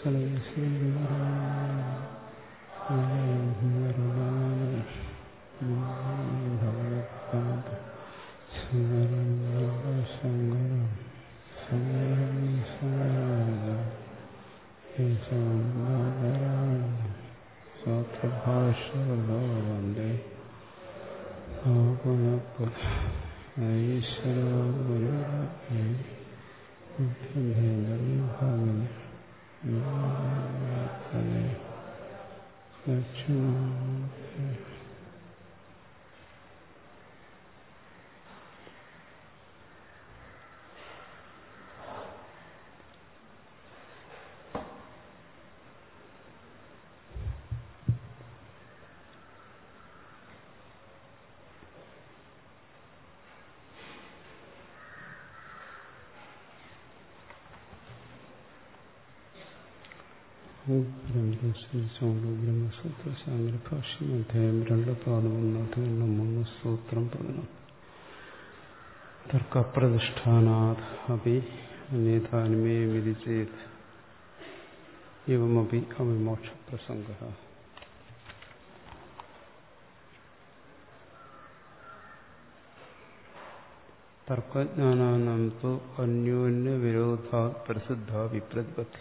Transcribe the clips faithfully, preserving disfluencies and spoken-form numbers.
ഭാഷവന്ദേ ബ്രഹ്മസൂത്ര ശാങ്കരഭാഷ്യം അധ്യായം രണ്ട് പാദം ഒന്നാം മൂന്ന് സൂത്രം പതിനൊന്ന് തർക്കപ്രതിഷ്ഠാനാത് അപി അന്യഥാനുമേ വിധിച്ചേത് ഇവമപി അവിമോക്ഷപ്രസംഗഃ. തർക്കജ്ഞാനാനാം തു അന്യോന്യ വിരോധാ പ്രസിദ്ധ വിപ്രതിപത്തി.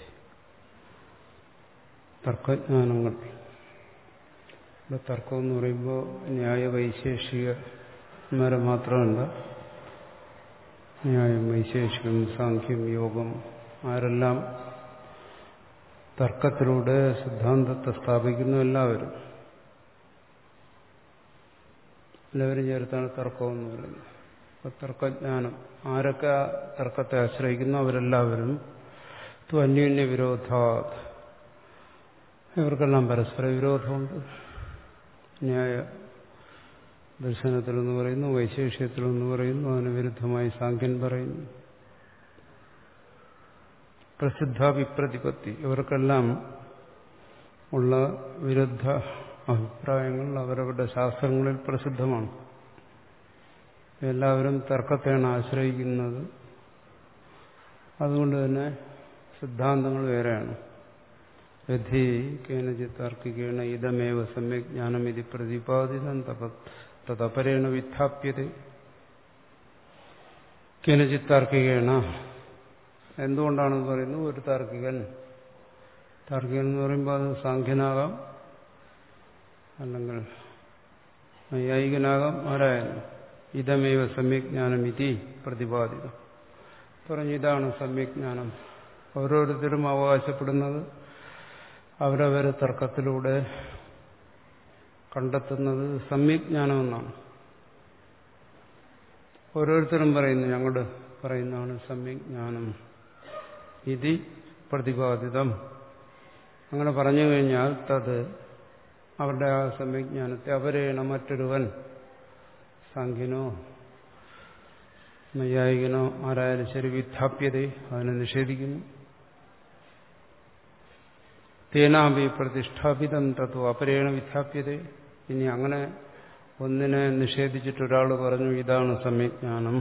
തർക്കജ്ഞാനങ്ങൾ, ഇവിടെ തർക്കം എന്ന് പറയുമ്പോൾ ന്യായവൈശേഷികന്മാരെ മാത്രമല്ല, ന്യായം, വൈശേഷികം, സാഖ്യം, യോഗം, ആരെല്ലാം തർക്കത്തിലൂടെ സിദ്ധാന്തത്തെ സ്ഥാപിക്കുന്നു എല്ലാവരും എല്ലാവരും ചേർത്താണ് തർക്കം എന്ന് പറയുന്നത്. അപ്പൊ തർക്കജ്ഞാനം ആരൊക്കെ ആ തർക്കത്തെ ആശ്രയിക്കുന്നു അവരെല്ലാവരും തു അന്യോന്യ വിരോധാ, ഇവർക്കെല്ലാം പരസ്പര വിരോധമുണ്ട്. ന്യായ ദർശനത്തിലെന്ന് പറയുന്നു, വൈശേഷ്യത്തിലെന്ന് പറയുന്നു, അതിന് വിരുദ്ധമായി സാഖ്യൻ പറയുന്നു. പ്രസിദ്ധ വിപ്രതിപത്തി, ഇവർക്കെല്ലാം ഉള്ള വിരുദ്ധ അഭിപ്രായങ്ങൾ അവരവരുടെ ശാസ്ത്രങ്ങളിൽ പ്രസിദ്ധമാണ്. എല്ലാവരും തർക്കത്തെയാണ് ആശ്രയിക്കുന്നത്. അതുകൊണ്ട് തന്നെ സിദ്ധാന്തങ്ങൾ വേറെയാണ്. യഥി കേനചിത് താർക്കികേണ ഇതമേവ സമ്യക് ജ്ഞാനമിതി പ്രതിപാദിതം തദപരേണ വിദ്ധാപ്യത. കേനചിത് താർക്കികേണ എന്തുകൊണ്ടാണെന്ന് പറയുന്നു. ഒരു താർക്കികൻ, താർക്കികൻ എന്ന് പറയുമ്പോൾ അത് സാഖ്യനാകാം, അല്ലെങ്കിൽ നൈയായികനാകാം, ആരായാലും ഇതമേവ സമ്യക് ജ്ഞാനമിതി പ്രതിപാദിതം പറഞ്ഞു. ഇതാണ് സമ്യക് ജ്ഞാനം. ഓരോരുത്തരും അവകാശപ്പെടുന്നത് അവരവരെ തർക്കത്തിലൂടെ കണ്ടെത്തുന്നത് സമ്യക് ജ്ഞാനമെന്നാണ്. ഓരോരുത്തരും പറയുന്നു ഞങ്ങളുടെ പറയുന്നതാണ് സമ്യക് ജ്ഞാനം ഇതി പ്രതിപാദിതം. അങ്ങനെ പറഞ്ഞു കഴിഞ്ഞാൽ തത് അവരുടെ ആ സമ്യക് ജ്ഞാനത്തെ അവരേണ മറ്റൊരുവൻ, സാഖ്യനോ നൈയായികനോ ആരായാലും ശരി, വിദ്ധാപ്യത അതിനെ നിഷേധിക്കുന്നു. തേനാപി പ്രതിഷ്ഠാപിതം തത്വ അപരേണ വിദ്ധാപ്യത. ഇനി അങ്ങനെ ഒന്നിനെ നിഷേധിച്ചിട്ട് ഒരാൾ പറഞ്ഞു ഇതാണ് സമ്യജ്ഞാനം,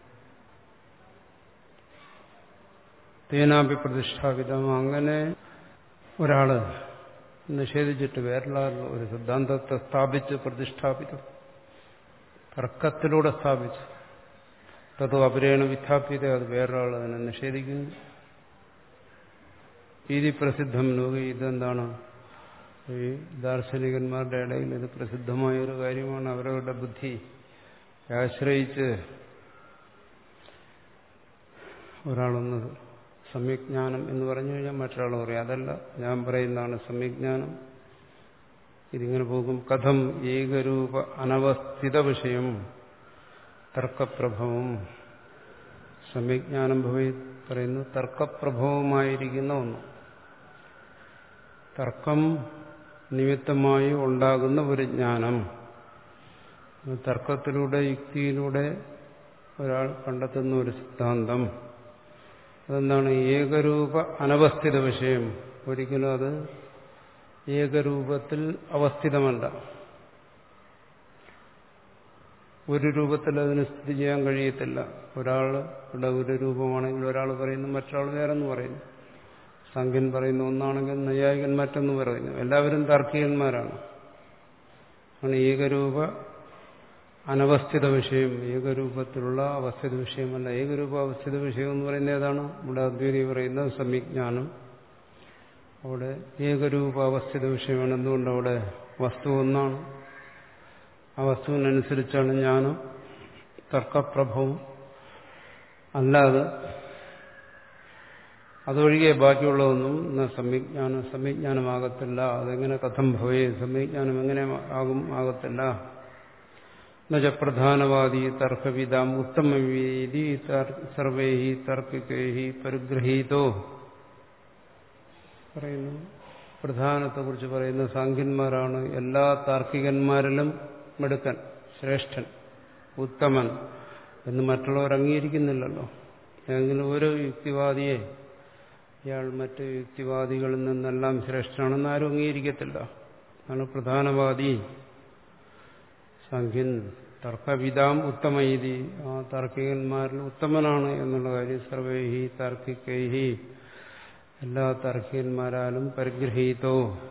തേനാപി പ്രതിഷ്ഠാപിതം, അങ്ങനെ ഒരാള് നിഷേധിച്ചിട്ട് വേറൊരാൾ ഒരു സിദ്ധാന്തത്തെ സ്ഥാപിച്ച് പ്രതിഷ്ഠാപിതം, തർക്കത്തിലൂടെ സ്ഥാപിച്ചു, തത്വ അപരേണ വിദ്ധാപ്യത, അത് വേറൊരാൾ അതിനെ നിഷേധിക്കുന്നു. ഇതി പ്രസിദ്ധം ലോക. ഇതെന്താണ് ഈ ദാർശനികന്മാരുടെ ഇടയിൽ ഇത് പ്രസിദ്ധമായ ഒരു കാര്യമാണ്. അവരവരുടെ ബുദ്ധി ആശ്രയിച്ച് ഒരാളൊന്ന് സമ്യജ്ഞാനം എന്ന് പറഞ്ഞു കഴിഞ്ഞാൽ മറ്റൊരാൾ പറയും അതല്ല, ഞാൻ പറയുന്നതാണ് സമ്യജ്ഞാനം. ഇതിങ്ങനെ പോകും. കഥം ഏകരൂപ അനവസ്ഥിത വിഷയം തർക്കപ്രഭവം. സമ്യജ്ഞാനം ഭവി പറയുന്നു തർക്കപ്രഭവമായിരിക്കുന്ന ഒന്ന്, തർക്കം നിമിത്തമായി ഉണ്ടാകുന്ന ഒരു ജ്ഞാനം. തർക്കത്തിലൂടെ യുക്തിയിലൂടെ ഒരാൾ കണ്ടെത്തുന്ന ഒരു സിദ്ധാന്തം, അതെന്താണ്? ഏകരൂപ അനവസ്ഥിത വിഷയം. ഒരിക്കലും അത് ഏകരൂപത്തിൽ അവസ്ഥിതമല്ല. ഒരു രൂപത്തിൽ അതിന് സ്ഥിതി ചെയ്യാൻ കഴിയത്തില്ല. ഒരാളുടെ ഒരു രൂപമാണെങ്കിൽ ഒരാൾ പറയുന്നു, മറ്റൊരാൾ വേറെന്ന് പറയുന്നു. സാഖ്യൻ പറയുന്ന ഒന്നാണെങ്കിൽ നൈയായികൻ മറ്റൊന്ന് പറയുന്നു. എല്ലാവരും താർക്കികന്മാരാണ്. ആണ് ഏകരൂപ അനവസ്ഥിത വിഷയം, ഏകരൂപത്തിലുള്ള അവസ്ഥിത വിഷയമല്ല. ഏകരൂപ അവസ്ഥിത വിഷയം എന്ന് പറയുന്നത് ഏതാണ്? ഇവിടെ അദ്വൈതി പറയുന്ന സമ്യജ്ഞാനം. അവിടെ ഏകരൂപ അവസ്ഥിത വിഷയമാണ്. എന്തുകൊണ്ട്? അവിടെ വസ്തു ഒന്നാണ്. ആ വസ്തുവിനനുസരിച്ചാണ് ജ്ഞാനം, തർക്കപ്രഭവം. അല്ലാതെ അതൊഴികെ ബാക്കിയുള്ളതൊന്നും സമ്യജ്ഞാനം സമ്യജ്ഞാനമാകത്തില്ല. അതെങ്ങനെ കഥം ഭവേ, സമ്യജ്ഞാനം എങ്ങനെ ആകും? ആകത്തില്ല. എന്നുവെച്ചാൽ പ്രധാനവാദി തർക്കവിദാം ഉത്തമവീതി സർവൈഹി തർക്കികൈഹി പരിഗ്രഹീതോ പറയുന്നു. പ്രധാനത്തെക്കുറിച്ച് പറയുന്ന സാഖ്യന്മാരാണ് എല്ലാ താർക്കികന്മാരിലും മിടുക്കൻ, ശ്രേഷ്ഠൻ, ഉത്തമൻ എന്ന് മറ്റുള്ളവർ അംഗീകരിക്കുന്നില്ലല്ലോ. ഏതെങ്കിലും ഒരു യുക്തിവാദിയെ ഇയാൾ മറ്റ് യുക്തിവാദികളിൽ നിന്നെല്ലാം ശ്രേഷ്ഠനാണെന്ന് ആരും അംഗീകരിക്കത്തില്ല. അതാണ് പ്രധാനവാദി. സാഖ്യൻ തർക്കവിദാം ഉത്തമൈതി, ആ താർക്കികന്മാരിൽ ഉത്തമനാണ് എന്നുള്ള കാര്യം സർവൈഹി താർക്കികൈഹി, എല്ലാ താർക്കികന്മാരാലും പരിഗ്രഹീതോ,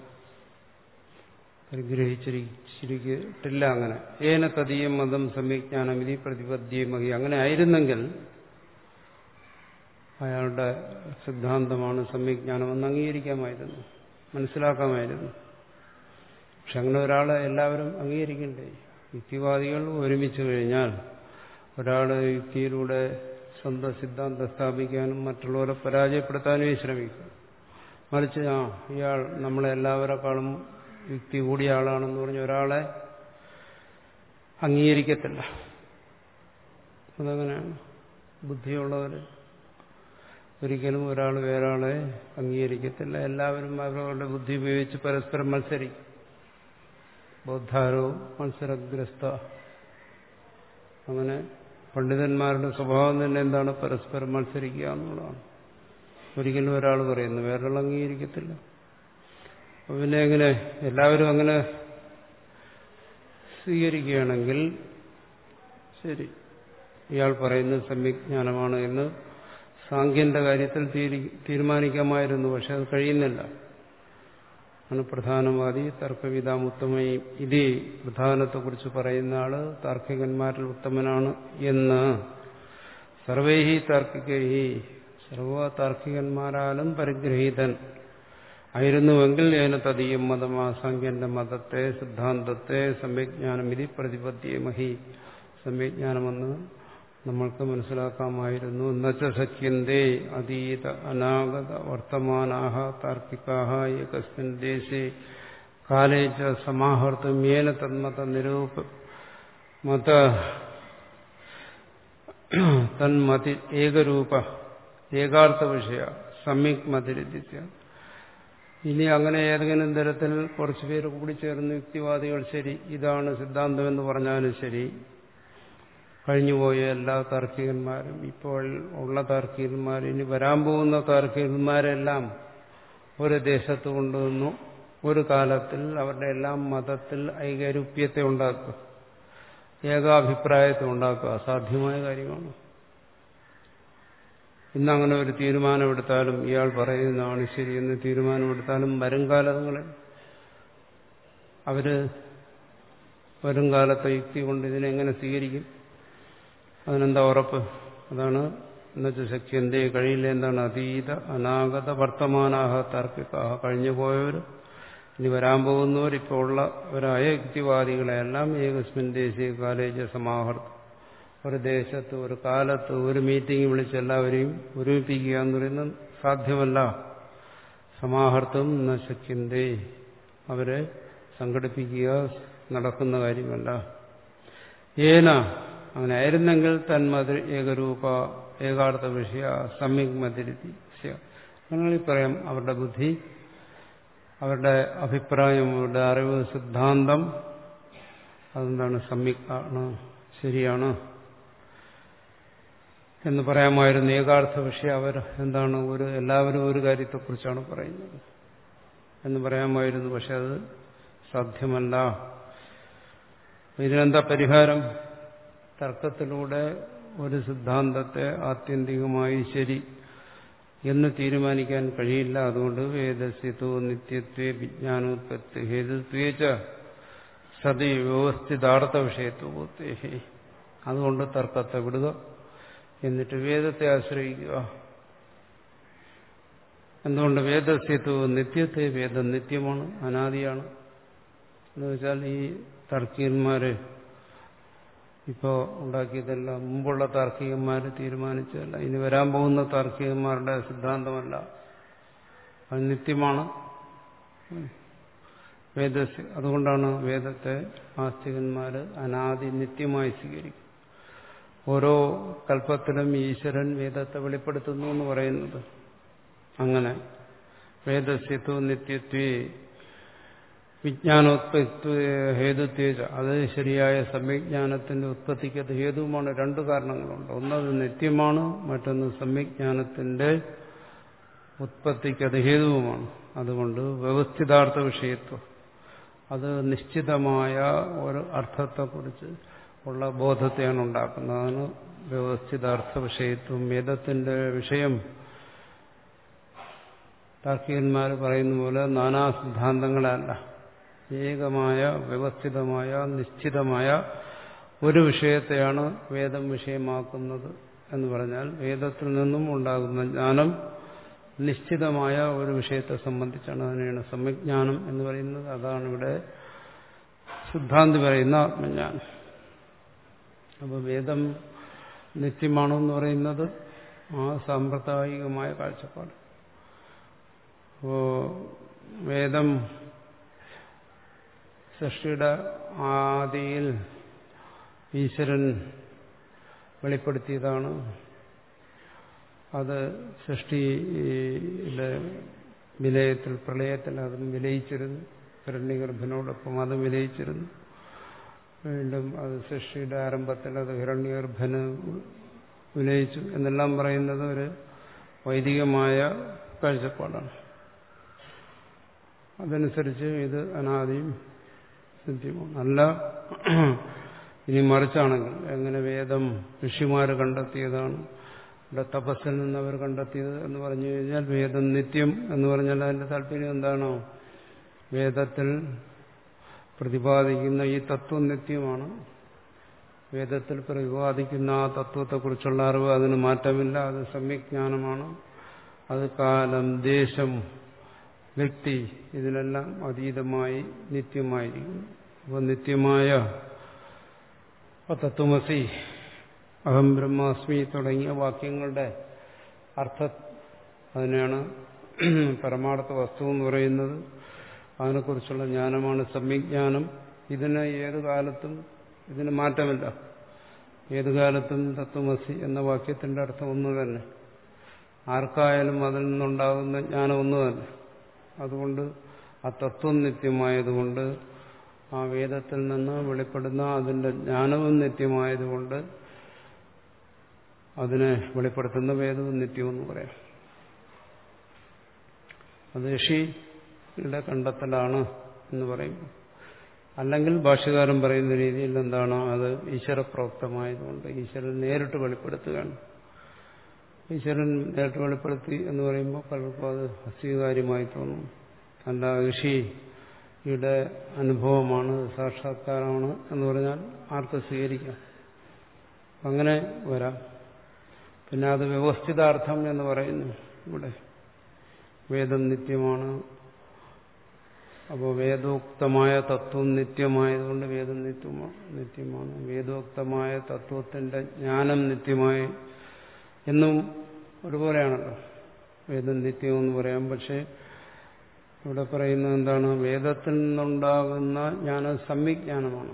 പരിഗ്രഹിച്ചിരിച്ചിട്ടില്ല. അങ്ങനെ ഏന തദീയം മതം സമ്യജ്ഞാനം ഇതി പ്രതിപദ്യമഹി, അങ്ങനെ ആയിരുന്നെങ്കിൽ അയാളുടെ സിദ്ധാന്തമാണ് സമ്യജ്ഞാനമെന്ന് അംഗീകരിക്കാമായിരുന്നു, മനസ്സിലാക്കാമായിരുന്നു. പക്ഷെ അങ്ങനെ ഒരാളെ എല്ലാവരും അംഗീകരിക്കണ്ടേ? യുക്തിവാദികൾ ഒരുമിച്ച് കഴിഞ്ഞാൽ ഒരാൾ യുക്തിയിലൂടെ സ്വന്തം സിദ്ധാന്തം സ്ഥാപിക്കാനും മറ്റുള്ളവരെ പരാജയപ്പെടുത്താനും ശ്രമിക്കും. മറിച്ച് ആ ഇയാൾ നമ്മളെ എല്ലാവരെക്കാളും യുക്തി കൂടിയ ആളാണെന്ന് പറഞ്ഞ് ഒരാളെ അംഗീകരിക്കത്തില്ല. അതങ്ങനെയാണ്. ബുദ്ധിയുള്ളവർ ഒരിക്കലും ഒരാൾ വേറൊരാളെ അംഗീകരിക്കത്തില്ല. എല്ലാവരും അവരവരുടെ ബുദ്ധി ഉപയോഗിച്ച് പരസ്പരം മത്സരിക്കും. ബൗദ്ധാരോ മത്സരഗ്രസ്ത. അങ്ങനെ പണ്ഡിതന്മാരുടെ സ്വഭാവം തന്നെ എന്താണ്? പരസ്പരം മത്സരിക്കുക എന്നുള്ളതാണ്. ഒരിക്കലും ഒരാൾ പറയുന്നു വേറൊരാൾ അംഗീകരിക്കത്തില്ല. അപ്പൊ പിന്നെ എങ്ങനെ എല്ലാവരും അങ്ങനെ സ്വീകരിക്കുകയാണെങ്കിൽ ശരി, ഇയാൾ പറയുന്നത് സമ്യജ്ഞാനമാണ് എന്ന് സാഖ്യന്റെ കാര്യത്തിൽ തീരുമാനിക്കാമായിരുന്നു. പക്ഷെ അത് കഴിയുന്നില്ല. ആണ് പ്രധാനവാദി തർക്കവിദാം ഉത്തമയി. ഇത് പ്രധാനത്തെക്കുറിച്ച് പറയുന്ന ആള് താർക്കികന്മാരിൽ ഉത്തമനാണ് എന്ന് സർവൈഹി താർക്കികൈഹി, സർവ താർക്കികന്മാരാലും പരിഗ്രഹീതൻ ആയിരുന്നുവെങ്കിൽ ഏന തദീയം മതം, ആ സാഖ്യന്റെ മതത്തെ, സിദ്ധാന്തത്തെ സമ്യജ്ഞാനം ഇതി പ്രതിപദ്യമഹി, സമ്യജ്ഞാനമെന്ന് നമ്മൾക്ക് മനസ്സിലാക്കാമായിരുന്നു. എന്നുവെച്ച സഖ്യന്തേ അതീത അനാഗത വർത്തമാനാഹ താർക്കികാഹ ഏകസ്മിൻ ദേശേ കാലേ ച സമാഹർത്തും യേന തന്മത നിരൂപ മത തന്മതി ഏകരൂപ ഏകാർത്ഥ വിഷയ സമ്യക് മതിരിത്യ. ഇനി അങ്ങനെ ഏതെങ്കിലും തരത്തിൽ കുറച്ചുപേര് കൂടി ചേർന്ന് യുക്തിവാദികൾ ശരി ഇതാണ് സിദ്ധാന്തം എന്ന് പറഞ്ഞാലും ശരി, കഴിഞ്ഞുപോയ എല്ലാ താർക്കികന്മാരും, ഇപ്പോൾ ഉള്ള താർക്കികന്മാർ, ഇനി വരാൻ പോകുന്ന താർക്കികന്മാരെല്ലാം ഒരു ദേശത്ത് കൊണ്ടുവന്നു ഒരു കാലത്തിൽ അവരുടെ എല്ലാം മതത്തിൽ ഐകരൂപ്യത്തെ ഉണ്ടാക്കുക, ഏകാഭിപ്രായത്തെ ഉണ്ടാക്കുക അസാധ്യമായ കാര്യമാണ്. ഇന്നങ്ങനെ ഒരു തീരുമാനമെടുത്താലും, ഇയാൾ പറയുന്നതാണ് ശരിയെന്ന് തീരുമാനമെടുത്താലും വരും കാലങ്ങളിൽ അവര് വരും കാലത്തെ യുക്തി കൊണ്ട് ഇതിനെങ്ങനെ സ്വീകരിക്കും? അതിനെന്താ ഉറപ്പ്? അതാണ് എന്നുവെച്ചാൽ ശക്തിയന്തേ കഴിയില്ല. എന്താണ്? അതീത അനാഗത വർത്തമാനാഹ താർക്കികാഹ, കഴിഞ്ഞു പോയവർ, ഇനി വരാൻ പോകുന്നവർ, ഇപ്പോൾ ഉള്ളവരായ യുക്തിവാദികളെല്ലാം ഏകസ്മിൻ ദേശീയ കാലേജ് സമാഹർത്തം, ഒരു ദേശത്ത് ഒരു കാലത്ത് ഒരു മീറ്റിംഗ് വിളിച്ച് എല്ലാവരെയും ഒരുമിപ്പിക്കുക എന്ന് പറയുന്നത് സാധ്യമല്ല. സമാഹർത്തം ന ശക്യന്തേ, അവരെ സംഘടിപ്പിക്കുക നടക്കുന്ന കാര്യമല്ല. ഏന, അങ്ങനെ ആയിരുന്നെങ്കിൽ തന്മതി ഏകരൂപ ഏകാർത്ഥ വിഷയ സമ്യക് മതിരിതി. അങ്ങനെ പറയാം അവരുടെ ബുദ്ധി, അവരുടെ അഭിപ്രായം, അവരുടെ അറിവ്, സിദ്ധാന്തം അതെന്താണ്? സമ്യക് ആണ്, ശരിയാണ് എന്ന് പറയാമായിരുന്നു. ഏകാർത്ഥ വിഷയം അവർ എന്താണ്? ഒരു എല്ലാവരും ഒരു കാര്യത്തെക്കുറിച്ചാണ് പറയുന്നത് എന്ന് പറയാമായിരുന്നു. പക്ഷെ അത് സാധ്യമല്ല. ഇതിനെന്താ പരിഹാരം? തർക്കത്തിലൂടെ ഒരു സിദ്ധാന്തത്തെ ആത്യന്തികമായി ശരി എന്ന് തീരുമാനിക്കാൻ കഴിയില്ല. അതുകൊണ്ട് വേദസ്യതോ നിത്യത്വേ വിജ്ഞാനോത്പത്തി ഹേതുത്വേച സതി വ്യവസ്ഥിതാർത്ഥ വിഷയത്വേ. അതുകൊണ്ട് തർക്കത്തെ വിടുക, എന്നിട്ട് വേദത്തെ ആശ്രയിക്കുക. എന്തുകൊണ്ട്? വേദസ്യത്വ നിത്യത്തെ, വേദം നിത്യമാണ്, അനാദിയാണ്. എന്ന് വെച്ചാൽ ഈ താർക്കികന്മാര് ഇപ്പോ ഉണ്ടാക്കിയതല്ല, മുമ്പുള്ള താർക്കികന്മാര് തീരുമാനിച്ചതല്ല, ഇനി വരാൻ പോകുന്ന താർക്കികന്മാരുടെ സിദ്ധാന്തമല്ല, അത് നിത്യമാണ് വേദസ്യ. അതുകൊണ്ടാണ് വേദത്തെ ആസ്തികന്മാര് അനാദി നിത്യമായി സ്വീകരിക്കും. ഓരോ കൽപ്പത്തിലും ഈശ്വരൻ വേദത്തെ വെളിപ്പെടുത്തുന്നു എന്ന് പറയുന്നത്. അങ്ങനെ വേദസ്യത്വ നിത്യത്വേ വിജ്ഞാനോത്പത്തി ഹേതുത്വേജ, അത് ശരിയായ സമ്യജ്ഞാനത്തിന്റെ ഉത്പത്തിക്ക് അത് ഹേതുവുമാണ്. രണ്ടു കാരണങ്ങളുണ്ട്. ഒന്നത് നിത്യമാണ്, മറ്റൊന്ന് സമ്യജ്ഞാനത്തിന്റെ ഉത്പത്തിക്ക് അത് ഹേതുവുമാണ്. അതുകൊണ്ട് വ്യവസ്ഥിതാർത്ഥ വിഷയത്വം, അത് നിശ്ചിതമായ ഒരു അർത്ഥത്തെക്കുറിച്ച് ഉള്ള ബോധത്തെയാണ് ഉണ്ടാക്കുന്നത്. അതാണ് വ്യവസ്ഥിതാർത്ഥ വിഷയത്വം. വേദത്തിന്റെ വിഷയം താർക്കികന്മാർ പറയുന്ന പോലെ നാനാ സിദ്ധാന്തങ്ങളല്ല, ഏകമായ വ്യവസ്ഥിതമായ നിശ്ചിതമായ ഒരു വിഷയത്തെയാണ് വേദം വിഷയമാക്കുന്നത്. എന്ന് പറഞ്ഞാൽ വേദത്തിൽ നിന്നും ഉണ്ടാകുന്ന ജ്ഞാനം നിശ്ചിതമായ ഒരു വിഷയത്തെ സംബന്ധിച്ചാണ്. അതിനെയാണ് സമ്യജ്ഞാനം എന്ന് പറയുന്നത്. അതാണ് ഇവിടെ സിദ്ധാന്തി പറയുന്ന ആത്മജ്ഞാനം. അപ്പോൾ വേദം നിത്യമാണെന്ന് പറയുന്നത് ആ സാമ്പ്രദായികമായ കാഴ്ചപ്പാട്. അപ്പോ വേദം സൃഷ്ടിയുടെ ആദിയിൽ ഈശ്വരൻ വെളിപ്പെടുത്തിയതാണ്. അത് സൃഷ്ടിയുടെ വിലയത്തിൽ, പ്രളയത്തിൽ അതും വിലയിച്ചിരുന്നു. ഹിരണ്യഗർഭനോടൊപ്പം അതും വിലയിച്ചിരുന്നു. വീണ്ടും അത് സൃഷ്ടിയുടെ ആരംഭത്തിൽ അത് ഹിരണ്യഗർഭന് വിലയിച്ചു എന്നെല്ലാം പറയുന്നത് ഒരു വൈദികമായ കാഴ്ചപ്പാടാണ്. അതനുസരിച്ച് ഇത് അനാദിയും നിത്യമാണ്. അല്ല ഇനി മറിച്ചാണെങ്കിൽ, എങ്ങനെ വേദം ഋഷിമാര് കണ്ടെത്തിയതാണ്, ഇവിടെ തപസ്സിൽ നിന്ന് അവർ കണ്ടെത്തിയത് എന്ന് പറഞ്ഞു കഴിഞ്ഞാൽ വേദം നിത്യം എന്ന് പറഞ്ഞാൽ അതിന്റെ താല്പര്യം എന്താണോ? വേദത്തിൽ പ്രതിപാദിക്കുന്ന ഈ തത്വം നിത്യമാണ്. വേദത്തിൽ പ്രതിപാദിക്കുന്ന ആ തത്വത്തെക്കുറിച്ചുള്ള അറിവ് അതിന് മാറ്റമില്ല, അത് സമ്യജ്ഞാനമാണ്. അത് കാലം, ദേശം, വ്യക്തി ഇതിനെല്ലാം അതീതമായി നിത്യമായിരിക്കുന്നു. അപ്പോൾ നിത്യമായ തത്വമസി, അഹം ബ്രഹ്മാസ്മി തുടങ്ങിയ വാക്യങ്ങളുടെ അർത്ഥം, അതിനെയാണ് പരമാർത്ഥ വസ്തു എന്ന് പറയുന്നത്. അതിനെക്കുറിച്ചുള്ള ജ്ഞാനമാണ് സമ്യജ്ഞാനം. ഇതിന് ഏതു കാലത്തും ഇതിന് മാറ്റമില്ല. ഏതു കാലത്തും തത്വമസി എന്ന വാക്യത്തിന്റെ അർത്ഥം ഒന്ന് തന്നെ. ആർക്കായാലും അതിൽ നിന്നുണ്ടാകുന്ന ജ്ഞാനം ഒന്ന് തന്നെ. അതുകൊണ്ട് ആ തത്വം നിത്യമായതുകൊണ്ട്, ആ വേദത്തിൽ നിന്ന് വെളിപ്പെടുന്ന അതിന്റെ ജ്ഞാനവും നിത്യമായതുകൊണ്ട് അതിനെ വെളിപ്പെടുത്തുന്ന വേദവും നിത്യമെന്ന് പറയാം. അത് ഋഷിയുടെ കണ്ടെത്തലാണ് എന്ന് പറയുമ്പോൾ, അല്ലെങ്കിൽ ഭാഷ്യകാരൻ പറയുന്ന രീതിയിൽ എന്താണ്, അത് ഈശ്വരപ്രോക്തമായതുകൊണ്ട് ഈശ്വരൻ നേരിട്ട് വെളിപ്പെടുത്തുകയാണ്. ഈശ്വരൻ നേരിട്ട് വെളിപ്പെടുത്തി എന്ന് പറയുമ്പോൾ പലർക്കും അത് അസ്വീകാര്യമായി തോന്നും. അല്ല, ഋഷിയുടെ അനുഭവമാണ്, സാക്ഷാത്കാരമാണ് എന്ന് പറഞ്ഞാൽ ആർക്ക് സ്വീകരിക്കാം? അങ്ങനെ വരാം. പിന്നെ അത് വ്യവസ്ഥിതാർത്ഥം എന്ന് പറയുന്നു. ഇവിടെ വേദം നിത്യമാണ്. അപ്പോൾ വേദോക്തമായ തത്വം നിത്യമായതുകൊണ്ട് വേദം നിത്യമാണ്. വേദോക്തമായ തത്വത്തിന്റെ ജ്ഞാനം നിത്യമായി എന്നും ഒരുപോലെയാണല്ലോ. വേദം നിത്യമെന്ന് പറയാം. പക്ഷെ ഇവിടെ പറയുന്നത് എന്താണ്? വേദത്തിൽ നിന്നുണ്ടാകുന്ന ജ്ഞാനം സമ്യജ്ഞാനമാണ്.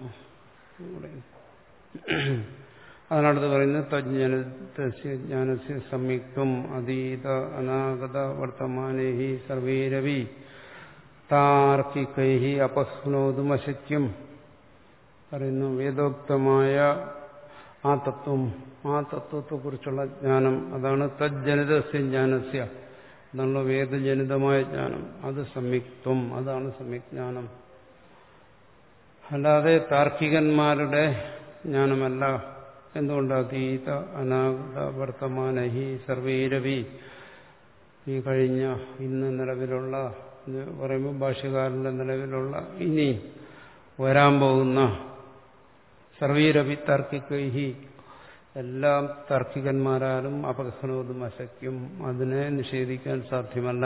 അതിനടുത്ത് പറയുന്നത് തജ്ഞാനസ്യ ജ്ഞാനസ്യ സംയുക്തം അതീത അനാഗത വർത്തമാനേഹി സർവൈരവി താർക്കികൈഹി അപസ്നോതുമശക്യം പറയുന്നു. വേദോക്തമായ ആ തത്വം, ആ തത്വത്തെക്കുറിച്ചുള്ള ജ്ഞാനം, അതാണ് തജ്ജനിതസ്യ ജ്ഞാനസ്യ, എന്നുള്ള വേദജനിതമായ ജ്ഞാനം. അത് സംയുക്തം, അതാണ് സംയുക്ജ്ഞാനം. അല്ലാതെ താർക്കികന്മാരുടെ ജ്ഞാനമല്ല. എന്തുകൊണ്ട്? അതീത അനാഗത വർത്തമാനഹി സർവൈരവി, ഈ കഴിഞ്ഞ ഇന്ന് നിലവിലുള്ള എന്ന് പറയുമ്പോൾ ഭാഷ്യകാരന്റെ നിലവിലുള്ള ഇനി വരാൻ പോകുന്ന സർവീരവി താർക്കികൈഹി എല്ലാം താർക്കികന്മാരാലും അപഗ്രഹണവും അശക്യം, അതിനെ നിഷേധിക്കാൻ സാധ്യമല്ല.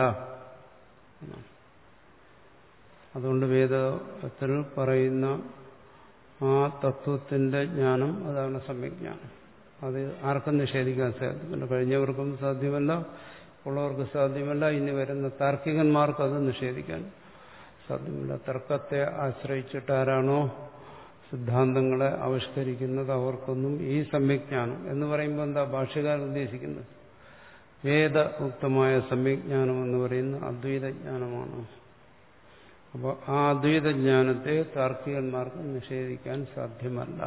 അതുകൊണ്ട് വേദത്തിൽ പറയുന്ന ആ തത്വത്തിന്റെ ജ്ഞാനം അതാണ് സമ്യജ്ഞാനം. അത് ആർക്കും നിഷേധിക്കാൻ സാധ്യമല്ല. കഴിഞ്ഞവർക്കും സാധ്യമല്ല, ഉള്ളവർക്ക് സാധ്യമല്ല, ഇനി വരുന്ന താർക്കികന്മാർക്ക് അത് നിഷേധിക്കാൻ സാധ്യമല്ല. തർക്കത്തെ ആശ്രയിച്ചിട്ട് ആരാണോ സിദ്ധാന്തങ്ങളെ ആവിഷ്കരിക്കുന്നത് അവർക്കൊന്നും ഈ സമ്യജ്ഞാനം എന്ന് പറയുമ്പോൾ എന്താ ഭാഷ്യകാരൻ ഉദ്ദേശിക്കുന്നത്? വേദ ഉക്തമായ സമ്യജ്ഞാനം എന്ന് പറയുന്ന അദ്വൈതജ്ഞാനമാണ്. അപ്പോൾ ആ അദ്വൈതജ്ഞാനത്തെ താർക്കികന്മാർക്ക് നിഷേധിക്കാൻ സാധ്യമല്ല.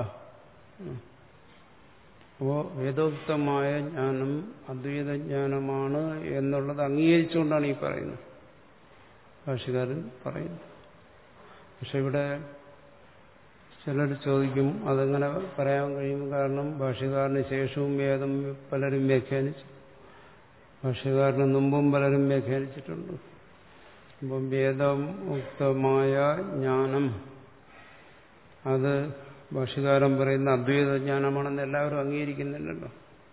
അപ്പോൾ വേദോക്തമായ ജ്ഞാനം അദ്വൈതജ്ഞാനമാണ് എന്നുള്ളത് അംഗീകരിച്ചുകൊണ്ടാണ് ഈ പറയുന്നത്, ഭാഷ്യകാരൻ പറയുന്നത്. പക്ഷെ ഇവിടെ ചിലർ ചോദിക്കും അതെങ്ങനെ പറയാൻ കഴിയും? കാരണം ഭാഷ്യകാരന് ശേഷവും വേദം പലരും വ്യാഖ്യാനിച്ചു, ഭാഷ്യകാരന് മുമ്പും പലരും വ്യാഖ്യാനിച്ചിട്ടുണ്ട്. അപ്പം വേദം ഉക്തമായ ജ്ഞാനം അത് ഭാഷ്യകാരൻ പറയുന്ന അദ്വൈത ജ്ഞാനമാണെന്ന് എല്ലാവരും അംഗീകരിക്കുന്നില്ലല്ലോ.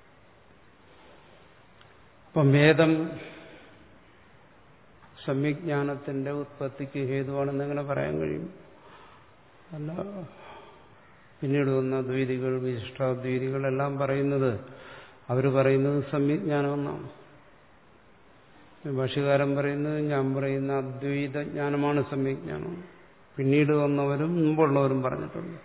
അപ്പം വേദം സമ്യജ്ഞാനത്തിന്റെ ഉത്പത്തിക്ക് ഹേതുവാണെന്ന് എങ്ങനെ പറയാൻ കഴിയും? അല്ല, പിന്നീട് വന്ന ദ്വൈതികൾ, വിശിഷ്ടാദ്വൈതികളെല്ലാം പറയുന്നത് അവർ പറയുന്നത് സമ്യജ്ഞാനമെന്നാണ്. ഭാഷ്യകാരൻ പറയുന്നത് ഞാൻ പറയുന്ന അദ്വൈത ജ്ഞാനമാണ് സമ്യജ്ഞാനം. പിന്നീട് വന്നവരും മുമ്പുള്ളവരും പറഞ്ഞിട്ടുണ്ട്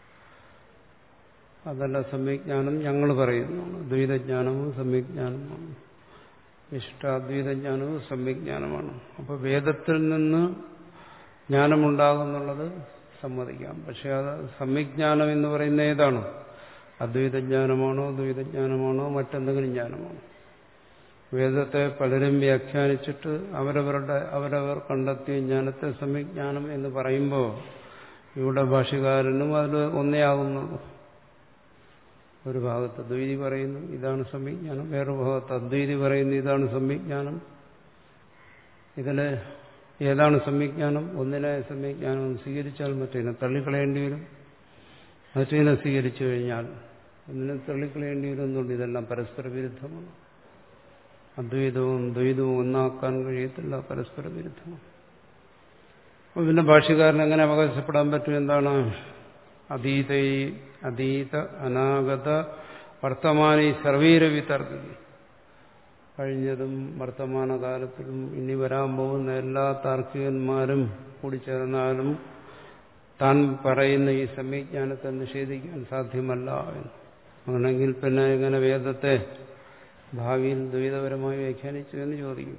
അതല്ല സമ്യജ്ഞാനം, ഞങ്ങൾ പറയുന്നതാണ്. ദ്വൈതജ്ഞാനവും സമ്യജ്ഞാനമാണ്, വിശിഷ്ടാദ്വൈതജ്ഞാനവും സമ്യജ്ഞാനമാണ്. അപ്പോൾ വേദത്തിൽ നിന്ന് ജ്ഞാനമുണ്ടാകുന്നുള്ളത് സമ്മതിക്കാം. പക്ഷെ അത് സമ്യജ്ഞാനം എന്ന് പറയുന്ന ഏതാണ്? അദ്വൈതജ്ഞാനമാണോ, ദ്വൈതജ്ഞാനമാണോ, മറ്റെന്തെങ്കിലും ജ്ഞാനമാണോ? വേദത്തെ പലരും വ്യാഖ്യാനിച്ചിട്ട് അവരവരുടെ അവരവർ കണ്ടെത്തിയ ജ്ഞാനത്തെ സമ്യജ്ഞാനം എന്ന് പറയുമ്പോൾ ഇവിടെ ഭാഷ്യകാരനും അതിൽ ഒന്നേ ആകുന്നുള്ളൂ. ഒരു ഭാഗത്ത് ദ്വൈതി പറയുന്നു ഇതാണ് സമ്യജ്ഞാനം, വേറൊരു ഭാഗത്ത് അദ്വൈതി പറയുന്നു ഇതാണ് സമ്യജ്ഞാനം. ഇതില് ഏതാണ് സമ്യജ്ഞാനം? ഒന്നിനെ സമ്യജ്ഞാനം സ്വീകരിച്ചാൽ മറ്റേതിനെ തള്ളിക്കളയേണ്ടി വരും, മറ്റേതിനെ സ്വീകരിച്ചു കഴിഞ്ഞാൽ ഒന്നിനെ തള്ളിക്കളയേണ്ടി വരും. എന്നുകൊണ്ട് ഇതെല്ലാം പരസ്പര വിരുദ്ധമാണ്. അദ്വൈതവും ദ്വൈതവും ഒന്നാക്കാൻ കഴിയത്തില്ല, പരസ്പര വിരുദ്ധമാണ്. അപ്പോൾ പിന്നെ ഭാഷ്യകാരൻ എങ്ങനെ അവകാശപ്പെടാൻ പറ്റും? എന്താണ് അതീത അതീത അനാഗത വർത്തമാനി സർവീരവി തർക്കിക്കും, കഴിഞ്ഞതും വർത്തമാനകാലത്തിലും ഇനി വരാൻ പോകുന്ന എല്ലാ താർക്കികന്മാരും കൂടി ചേർന്നാലും താൻ പറയുന്ന ഈ സമ്യജ്ഞാനത്തെ നിഷേധിക്കാൻ സാധ്യമല്ല എന്ന്. അങ്ങനെങ്കിൽ പിന്നെ എങ്ങനെ വേദത്തെ ഭാവിയിൽ ദ്വൈതപരമായി വ്യാഖ്യാനിച്ചു എന്ന് ചോദിക്കും.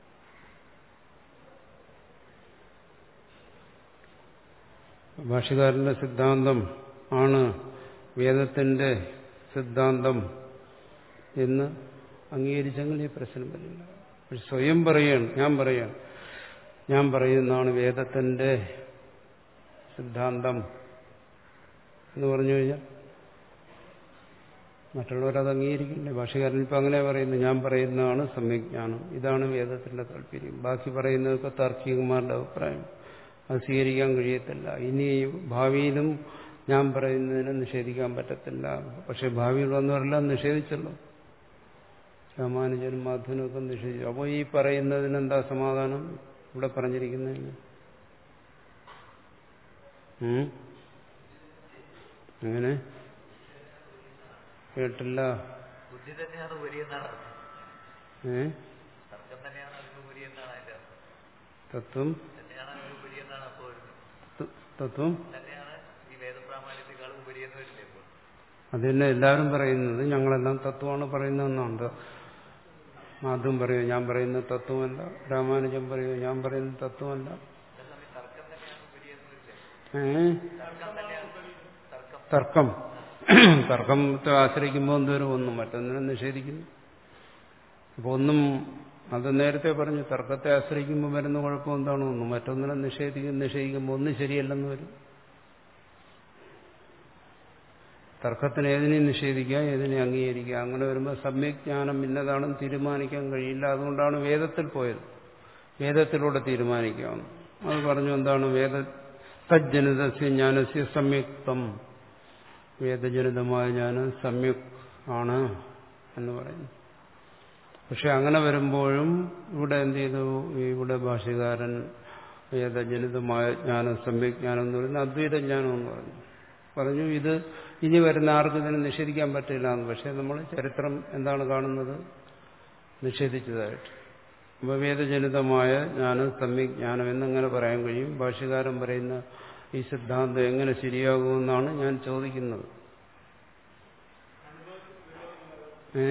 ഭാഷ്യകാരന്റെ സിദ്ധാന്തം ആണ് വേദത്തിന്റെ സിദ്ധാന്തം എന്ന് അംഗീകരിച്ചെങ്കിൽ ഈ പ്രശ്നം വരില്ല. പക്ഷെ സ്വയം പറയുകയാണ്, ഞാൻ പറയുകയാണ് ഞാൻ പറയുന്നതാണ് വേദത്തിന്റെ സിദ്ധാന്തം എന്ന് പറഞ്ഞു കഴിഞ്ഞാൽ മറ്റുള്ളവരത് അംഗീകരിക്കില്ലേ? ഭാഷ്യകാരൻ ഇപ്പം അങ്ങനെ പറയുന്നു, ഞാൻ പറയുന്നതാണ് സമ്യജ്ഞാനം, ഇതാണ് വേദത്തിന്റെ താല്പര്യം. ബാക്കി പറയുന്നതൊക്കെ താർക്കികന്മാരുടെ അഭിപ്രായം, അത് സ്വീകരിക്കാൻ കഴിയത്തില്ല. ഇനി ഭാവിയിലും ഞാൻ പറയുന്നതിനെ നിഷേധിക്കാൻ പറ്റത്തില്ല. പക്ഷെ ഭാവിയിൽ വന്നവരെല്ലാം നിഷേധിച്ചല്ലോ, രാമാനുജനും മാധവനും ഒക്കെ നിഷേധിച്ചു. അപ്പോൾ ഈ പറയുന്നതിനെന്താ സമാധാനം ഇവിടെ പറഞ്ഞിരിക്കുന്നതിന്? അങ്ങനെ കേട്ടില്ല. ഏ തത്വം തത്വം അത് തന്നെ എല്ലാവരും പറയുന്നത്. ഞങ്ങളെല്ലാം തത്വമാണ് പറയുന്നതെന്നുണ്ട്. മാധവൻ പറയൂ ഞാൻ പറയുന്ന തത്വമല്ല, രാമാനുജൻ പറയൂ ഞാൻ പറയുന്ന തത്വമല്ല. ഏ തർക്കം തർക്കത്തെ ആശ്രയിക്കുമ്പോൾ എന്തോരും ഒന്നും മറ്റൊന്നിനെ നിഷേധിക്കുന്നു. അപ്പോൾ ഒന്നും അത് നേരത്തെ പറഞ്ഞു, തർക്കത്തെ ആശ്രയിക്കുമ്പോൾ വരുന്ന കുഴപ്പം എന്താണോ ഒന്നും മറ്റൊന്നിനെ നിഷേധിക്കും നിഷേധിക്കുമ്പോൾ ഒന്നും ശരിയല്ലെന്ന് വരും. തർക്കത്തിന് ഏതിനെയും നിഷേധിക്കുക, ഏതിനെ അംഗീകരിക്കുക. അങ്ങനെ വരുമ്പോൾ സമ്യജ്ഞാനം ഇന്നതാണെന്ന് തീരുമാനിക്കാൻ കഴിയില്ല. അതുകൊണ്ടാണ് വേദത്തിൽ പോയത്. വേദത്തിലൂടെ തീരുമാനിക്കാവുന്നു. അത് പറഞ്ഞു എന്താണ് വേദ തജ്ജനിതസ്യ ജ്ഞാനസ്യ സംയുക്തം. വേദജനിതമായ ജ്ഞാനം സംയുക് ആണ് എന്ന് പറയുന്നു. പക്ഷെ അങ്ങനെ വരുമ്പോഴും ഇവിടെ എന്ത് ചെയ്തു? ഇവിടെ ഭാഷ്യകാരൻ വേദജനിതമായ ജ്ഞാനം സംയുജ്ഞാനം എന്ന് പറയുന്നത് അദ്വൈത ജ്ഞാനം എന്ന് പറഞ്ഞു. പറഞ്ഞു ഇത് ഇനി വരുന്ന ആർക്കും ഇതിനെ നിഷേധിക്കാൻ പറ്റില്ല എന്ന്. പക്ഷെ നമ്മൾ ചരിത്രം എന്താണ് കാണുന്നത്? നിഷേധിച്ചതായിട്ട്. അപ്പോൾ വേദജനിതമായ ജ്ഞാനം സംയുജ്ഞാനം എന്നങ്ങനെ പറയാൻ കഴിയും. ഭാഷ്യകാരൻ പറയുന്ന ഈ സിദ്ധാന്തം എങ്ങനെ ശരിയാകുമെന്നാണ് ഞാൻ ചോദിക്കുന്നത്. ഏ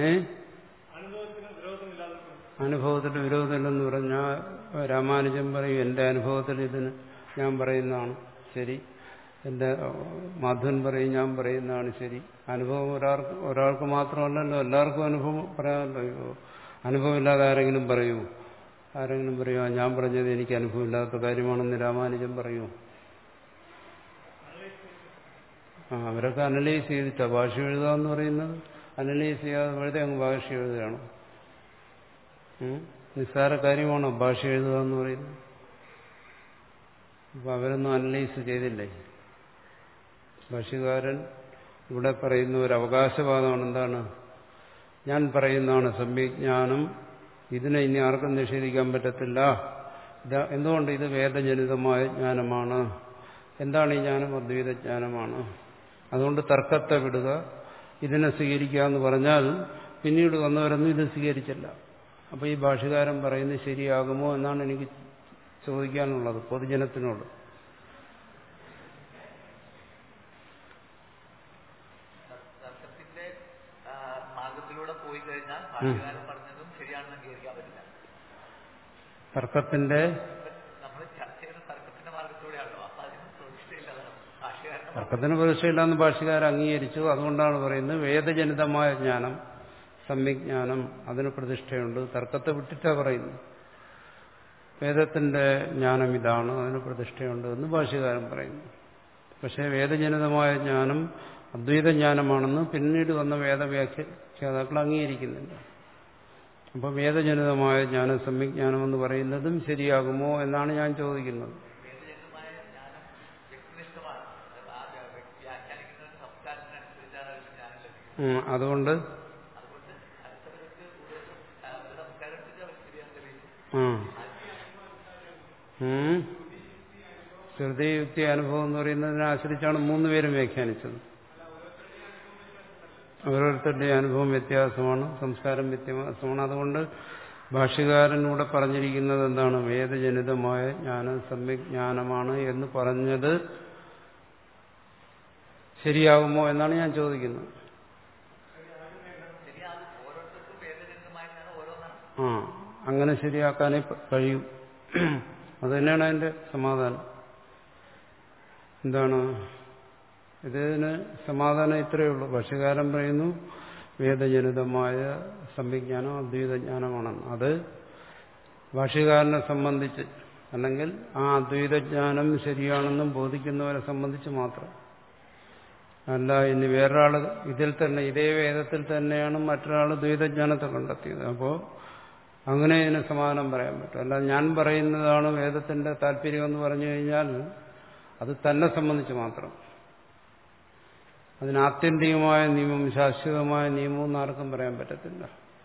അനുഭവത്തിന് വിരോധമില്ലെന്ന് പറഞ്ഞാൽ രാമാനുജൻ പറയും എന്റെ അനുഭവത്തിൽ ഇതിന് ഞാൻ പറയുന്നതാണ് ശരി, എന്റെ മാധവൻ പറയും ഞാൻ പറയുന്നതാണ് ശരി. അനുഭവം ഒരാൾക്ക് ഒരാൾക്ക് മാത്രമല്ലല്ലോ, എല്ലാവർക്കും അനുഭവം പറയാമല്ലോ. അനുഭവമില്ലാതെ ആരെങ്കിലും പറയൂ? ആരെങ്കിലും പറയുമോ ഞാൻ പറഞ്ഞത് എനിക്ക് അനുഭവമില്ലാത്ത കാര്യമാണെന്ന് രാമാനുജൻ പറയൂ? ആ അവരൊക്കെ അനലൈസ് ചെയ്തിട്ടാ ഭാഷ എഴുതുക എന്ന് പറയുന്നത്. അനലൈസ് ചെയ്യാതെ വെറുതെ അങ്ങ് ഭാഷ എഴുതുകയാണ്. നിസ്സാര കാര്യമാണോ ഭാഷ എഴുതുക എന്ന് പറയുന്നത്? അപ്പൊ അവരൊന്നും അനലൈസ് ചെയ്തില്ലേ? ഭാഷ്യകാരൻ ഇവിടെ പറയുന്ന ഒരു അവകാശവാദമാണ്. എന്താണ്? ഞാൻ പറയുന്നതാണ് സംവിജ്ഞാനം, ഇതിനെ ഇനി ആർക്കും നിഷേധിക്കാൻ പറ്റത്തില്ല. എന്തുകൊണ്ട്? ഇത് വേദജനിതമായ ജ്ഞാനമാണ്. എന്താണ് ഈ ജ്ഞാനം? അദ്വൈത ജ്ഞാനമാണ്. അതുകൊണ്ട് തർക്കത്തെ വിടുക, ഇതിനെ സ്വീകരിക്കുക എന്ന് പറഞ്ഞാൽ പിന്നീട് വന്നവരൊന്നും ഇത് സ്വീകരിച്ചില്ല. അപ്പൊ ഈ ഭാഷ്യകാരൻ പറയുന്നത് ശരിയാകുമോ എന്നാണ് എനിക്ക് ചോദിക്കാനുള്ളത് പൊതുജനത്തിനോട്. തർക്കത്തിന്റെ തർക്കത്തിന് പ്രതിഷ്ഠയില്ലാന്ന് ഭാഷ്യകാരൻ അംഗീകരിച്ചു. അതുകൊണ്ടാണ് പറയുന്നത് വേദജനിതമായ ജ്ഞാനം സംവിജ്ഞാനം അതിന് പ്രതിഷ്ഠയുണ്ട്. തർക്കത്തെ വിട്ടിട്ടാ പറയുന്നു. വേദത്തിന്റെ ജ്ഞാനം ഇതാണ്, അതിന് പ്രതിഷ്ഠയുണ്ട് എന്ന് ഭാഷ്യകാരൻ പറയുന്നു. പക്ഷേ വേദജനിതമായ ജ്ഞാനം അദ്വൈത ജ്ഞാനമാണെന്ന് പിന്നീട് വന്ന വേദവ്യാഖ്യാതാക്കൾ അംഗീകരിക്കുന്നില്ല. അപ്പോൾ വേദജനിതമായ ജ്ഞാനം സംവിജ്ഞാനം എന്ന് പറയുന്നതും ശരിയാകുമോ എന്നാണ് ഞാൻ ചോദിക്കുന്നത്. അതുകൊണ്ട് ശ്രുതി യുക്തി അനുഭവം എന്ന് പറയുന്നതിനെ ആശ്രയിച്ചാണ് മൂന്നുപേരും വ്യാഖ്യാനിച്ചത്. ഓരോരുത്തരുടെ അനുഭവം വ്യത്യാസമാണ്, സംസ്കാരം വ്യത്യാസമാണ്. അതുകൊണ്ട് ഭാഷ്യകാരനൂടെ പറഞ്ഞിരിക്കുന്നത് എന്താണ്? വേദജനിതമായ ജ്ഞാനം സംവിജ്ഞാനമാണ് എന്ന് പറഞ്ഞത് ശരിയാകുമോ എന്നാണ് ഞാൻ ചോദിക്കുന്നത്. ആ അങ്ങനെ ശരിയാക്കാനേ കഴിയൂ. അത് തന്നെയാണ് അതിന്റെ സമാധാനം. എന്താണ് ഇതിന് സമാധാനം? ഇത്രയേ ഉള്ളൂ. ഭാഷ്യകാരൻ പറയുന്നു വേദജനിതമായ സംവിജ്ഞാനം അദ്വൈതജ്ഞാനമാണെന്ന്. അത് ഭാഷ്യകാരനെ സംബന്ധിച്ച് അല്ലെങ്കിൽ ആ അദ്വൈതജ്ഞാനം ശരിയാണെന്നും ബോധിക്കുന്നവരെ സംബന്ധിച്ച് മാത്രം. അല്ല ഇനി വേറൊരാൾ ഇതിൽ തന്നെ ഇതേ വേദത്തിൽ തന്നെയാണ് മറ്റൊരാൾ ദ്വൈതജ്ഞാനത്തെ കണ്ടെത്തിയത്. അപ്പോൾ അങ്ങനെ ഇതിന് സമാധാനം പറയാൻ പറ്റും. അല്ല ഞാൻ പറയുന്നതാണ് വേദത്തിന്റെ താല്പര്യം എന്ന് പറഞ്ഞു കഴിഞ്ഞാൽ അത് തന്നെ സംബന്ധിച്ച് മാത്രം. അതിന് ആത്യന്തികമായ നിയമം ശാശ്വതമായ നിയമം എന്ന് ആർക്കും പറയാൻ പറ്റത്തില്ല.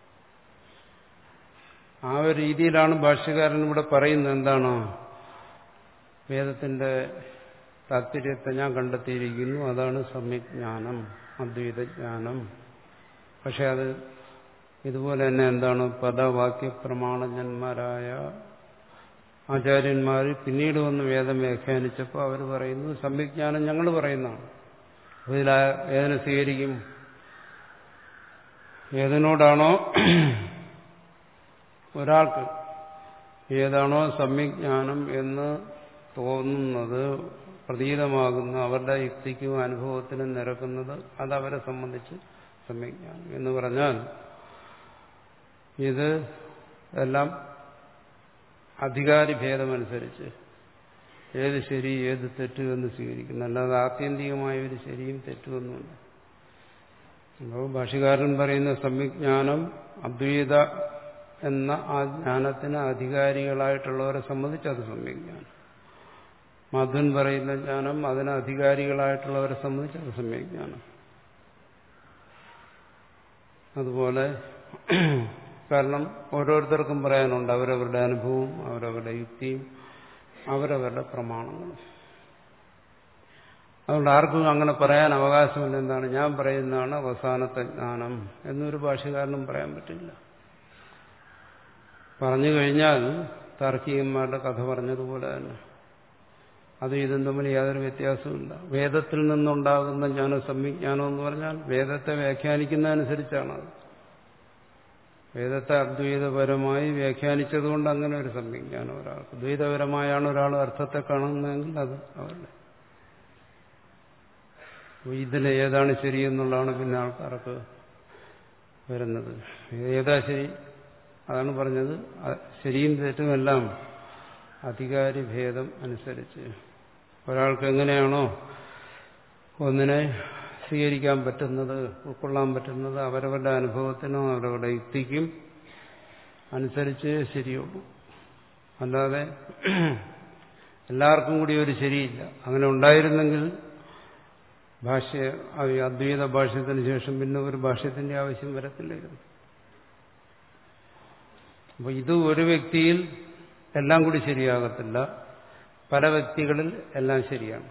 ആ ഒരു രീതിയിലാണ് ഭാഷ്യകാരൻ ഇവിടെ പറയുന്നത്. എന്താണ്? വേദത്തിന്റെ താല്പര്യത്തെ ഞാൻ കണ്ടെത്തിയിരിക്കുന്നു, അതാണ് സംവിജ്ഞാനം അദ്വൈതജ്ഞാനം. പക്ഷെ അത് ഇതുപോലെ തന്നെ എന്താണ് പദവാക്യ പ്രമാണജന്മാരായ ആചാര്യന്മാർ പിന്നീട് വന്ന് വേദം വ്യാഖ്യാനിച്ചപ്പോൾ അവർ പറയുന്നു സംവിജ്ഞാനം ഞങ്ങൾ പറയുന്നതാണ്. അപ്പോൾ ഇതിൽ ഏതിനെ സ്വീകരിക്കും? ഏതിനോടാണോ ഒരാൾക്ക് ഏതാണോ സംവിജ്ഞാനം എന്ന് തോന്നുന്നത്, പ്രതീതമാകുന്ന അവരുടെ യുക്തിക്കും അനുഭവത്തിനും നിരക്കുന്നത്, അതവരെ സംബന്ധിച്ച് സംവിജ്ഞാനം എന്ന് പറഞ്ഞാൽ ഇത് എല്ലാം അധികാരി ഭേദമനുസരിച്ച് ഏത് ശരി ഏത് തെറ്റ് എന്ന് സ്വീകരിക്കുന്നു. അല്ലാതെ ആത്യന്തികമായ ഒരു ശരിയും തെറ്റുമൊന്നുമില്ല. അപ്പോൾ ഭാഷ്യകാരൻ പറയുന്ന സമ്യജ്ഞാനം അദ്വൈത എന്ന ആ ജ്ഞാനത്തിന് അധികാരികളായിട്ടുള്ളവരെ സംബന്ധിച്ച് അത് സമ്യജ്ഞാനം. മധുൻ പറയുന്ന ജ്ഞാനം അതിന് അധികാരികളായിട്ടുള്ളവരെ സംബന്ധിച്ച് അത് സമ്യജ്ഞാനം. അതുപോലെ കാരണം ഓരോരുത്തർക്കും പറയാനുണ്ട് അവരവരുടെ അനുഭവവും അവരവരുടെ യുക്തിയും അവരവരുടെ പ്രമാണങ്ങളും. അതുകൊണ്ട് ആർക്കും അങ്ങനെ പറയാൻ അവകാശമില്ല. എന്താണ് ഞാൻ പറയുന്നതാണ് അവസാനത്തെ ജ്ഞാനം എന്നൊരു ഭാഷ്യകാരനും പറയാൻ പറ്റില്ല. പറഞ്ഞു കഴിഞ്ഞാൽ താർക്കികന്മാരുടെ കഥ പറഞ്ഞതുപോലെ തന്നെ അതും ഇതും തമ്മിൽ യാതൊരു വ്യത്യാസവുമില്ല. വേദത്തിൽ നിന്നുണ്ടാകുന്ന ജ്ഞാനം സമ്യജ്ഞാനം എന്ന് പറഞ്ഞാൽ വേദത്തെ വ്യാഖ്യാനിക്കുന്നതനുസരിച്ചാണ്. വേദത്തെ അദ്വൈതപരമായി വ്യാഖ്യാനിച്ചതുകൊണ്ട് അങ്ങനെ ഒരു സമ്യജ്ഞാനം ഒരാൾക്ക്. ദ്വൈതപരമായാണ് ഒരാൾ അർത്ഥത്തെ കാണുന്നതെങ്കിൽ അത് അവരുടെ ഇതിൽ ഏതാണ് ശരിയെന്നുള്ളതാണ് പിന്നെ ആൾക്കാർക്ക് വരുന്നത്. ഏതാ ശരി? അതാണ് പറഞ്ഞത്. ശരിയും തെറ്റുമെല്ലാം അധികാരി ഭേദം അനുസരിച്ച് ഒരാൾക്ക് എങ്ങനെയാണോ ഒന്നിനെ സ്വീകരിക്കാൻ പറ്റുന്നത്, ഉൾക്കൊള്ളാൻ പറ്റുന്നത് അവരവരുടെ അനുഭവത്തിനോ അവരവരുടെ യുക്തിക്കും അനുസരിച്ച് ശരിയുള്ളൂ. അല്ലാതെ എല്ലാവർക്കും കൂടി ഒരു ശരിയില്ല. അങ്ങനെ ഉണ്ടായിരുന്നെങ്കിൽ ഭാഷ്യ അദ്വൈത ഭാഷ്യത്തിന് ശേഷം പിന്നെ ഒരു ഭാഷ്യത്തിന്റെ ആവശ്യം വരത്തില്ലായിരുന്നു. അപ്പോൾ ഇത് ഒരു വ്യക്തിയിൽ എല്ലാം കൂടി ശരിയാകത്തില്ല, പല വ്യക്തികളിൽ എല്ലാം ശരിയാണ്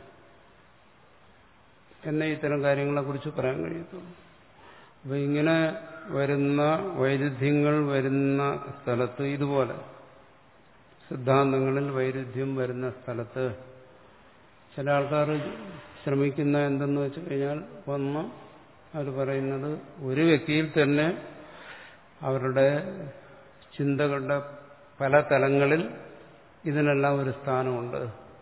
എന്ന ഇത്തരം കാര്യങ്ങളെക്കുറിച്ച് പറയാൻ കഴിയത്തുള്ളൂ. അപ്പോൾ ഇങ്ങനെ വരുന്ന വൈരുദ്ധ്യങ്ങൾ വരുന്ന സ്ഥലത്ത്, ഇതുപോലെ സിദ്ധാന്തങ്ങളിൽ വൈരുദ്ധ്യം വരുന്ന സ്ഥലത്ത് ചില ആൾക്കാർ ശ്രമിക്കുന്ന എന്തെന്ന് വെച്ച് കഴിഞ്ഞാൽ, ഒന്ന് അവർ പറയുന്നത് ഒരു വ്യക്തിയിൽ തന്നെ അവരുടെ ചിന്തകളുടെ പല തലങ്ങളിൽ ഇതിനെല്ലാം ഒരു സ്ഥാനമുണ്ട്.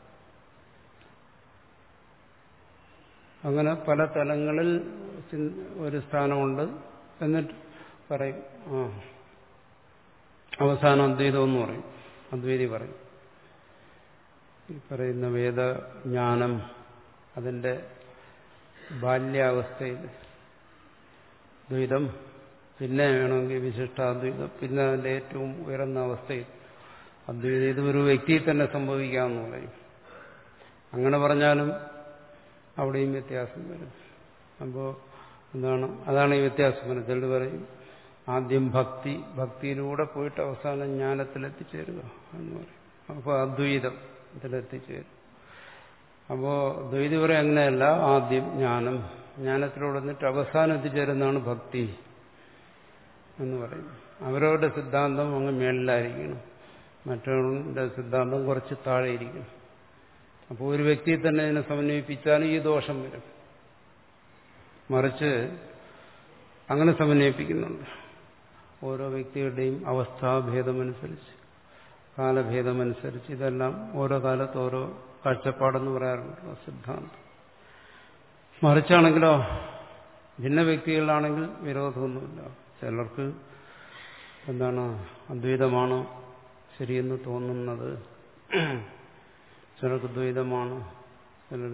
അങ്ങനെ പല തലങ്ങളിൽ ഒരു സ്ഥാനമുണ്ട് എന്നിട്ട് പറയും ആ അവസാനം അദ്വൈതം എന്ന് പറയും. അദ്വൈതി പറയും ഈ പറയുന്ന വേദജ്ഞാനം അതിൻ്റെ ബാല്യാവസ്ഥയിൽ ദ്വൈതം, പിന്നെ വേണമെങ്കിൽ വിശിഷ്ടാദ്വൈതം, പിന്നെ അതിൻ്റെ ഏറ്റവും ഉയർന്ന അവസ്ഥയിൽ അദ്വൈതം. ഇത് ഒരു വ്യക്തിയിൽ തന്നെ സംഭവിക്കാമെന്ന് പറയും. അങ്ങനെ പറഞ്ഞാലും അവിടെയും വ്യത്യാസം വരും. അപ്പോൾ എന്താണ്, അതാണ് ഈ വ്യത്യാസം വരുന്നത്. ചിലർ പറയും ആദ്യം ഭക്തി, ഭക്തിയിലൂടെ പോയിട്ട് അവസാനം ജ്ഞാനത്തിലെത്തിച്ചേരുക എന്ന് പറയും. അപ്പോൾ അദ്വൈതത്തിലെത്തിച്ചേരും. അപ്പോൾ ദ്വൈതി പറയും അങ്ങനെയല്ല, ആദ്യം ജ്ഞാനം, ജ്ഞാനത്തിലൂടെ വന്നിട്ട് അവസാനം എത്തിച്ചേരുന്നതാണ് ഭക്തി എന്ന് പറയും. അവരവരുടെ സിദ്ധാന്തം അങ്ങ് മേളിലായിരിക്കണം, മറ്റവരുടെ സിദ്ധാന്തം കുറച്ച് താഴെയിരിക്കണം. അപ്പോൾ ഒരു വ്യക്തിയെ തന്നെ ഇതിനെ സമന്വയിപ്പിച്ചാൽ ഈ ദോഷം വരും. മറിച്ച് അങ്ങനെ സമന്വയിപ്പിക്കുന്നുണ്ട്. ഓരോ വ്യക്തിയുടെയും അവസ്ഥാഭേദമനുസരിച്ച്, കാലഭേദമനുസരിച്ച്, ഇതെല്ലാം ഓരോ കാലത്ത് ഓരോ കാഴ്ചപ്പാടെന്ന് പറയാറുണ്ടല്ലോ സിദ്ധാന്തം. മറിച്ചാണെങ്കിലോ ഭിന്ന വ്യക്തികളിലാണെങ്കിൽ വിരോധമൊന്നുമില്ല. ചിലർക്ക് എന്താണ് അദ്വൈതമാണ് ശരിയെന്ന് തോന്നുന്നത്, ചിലർക്ക് ദ്വൈതമാണ്, ചിലർ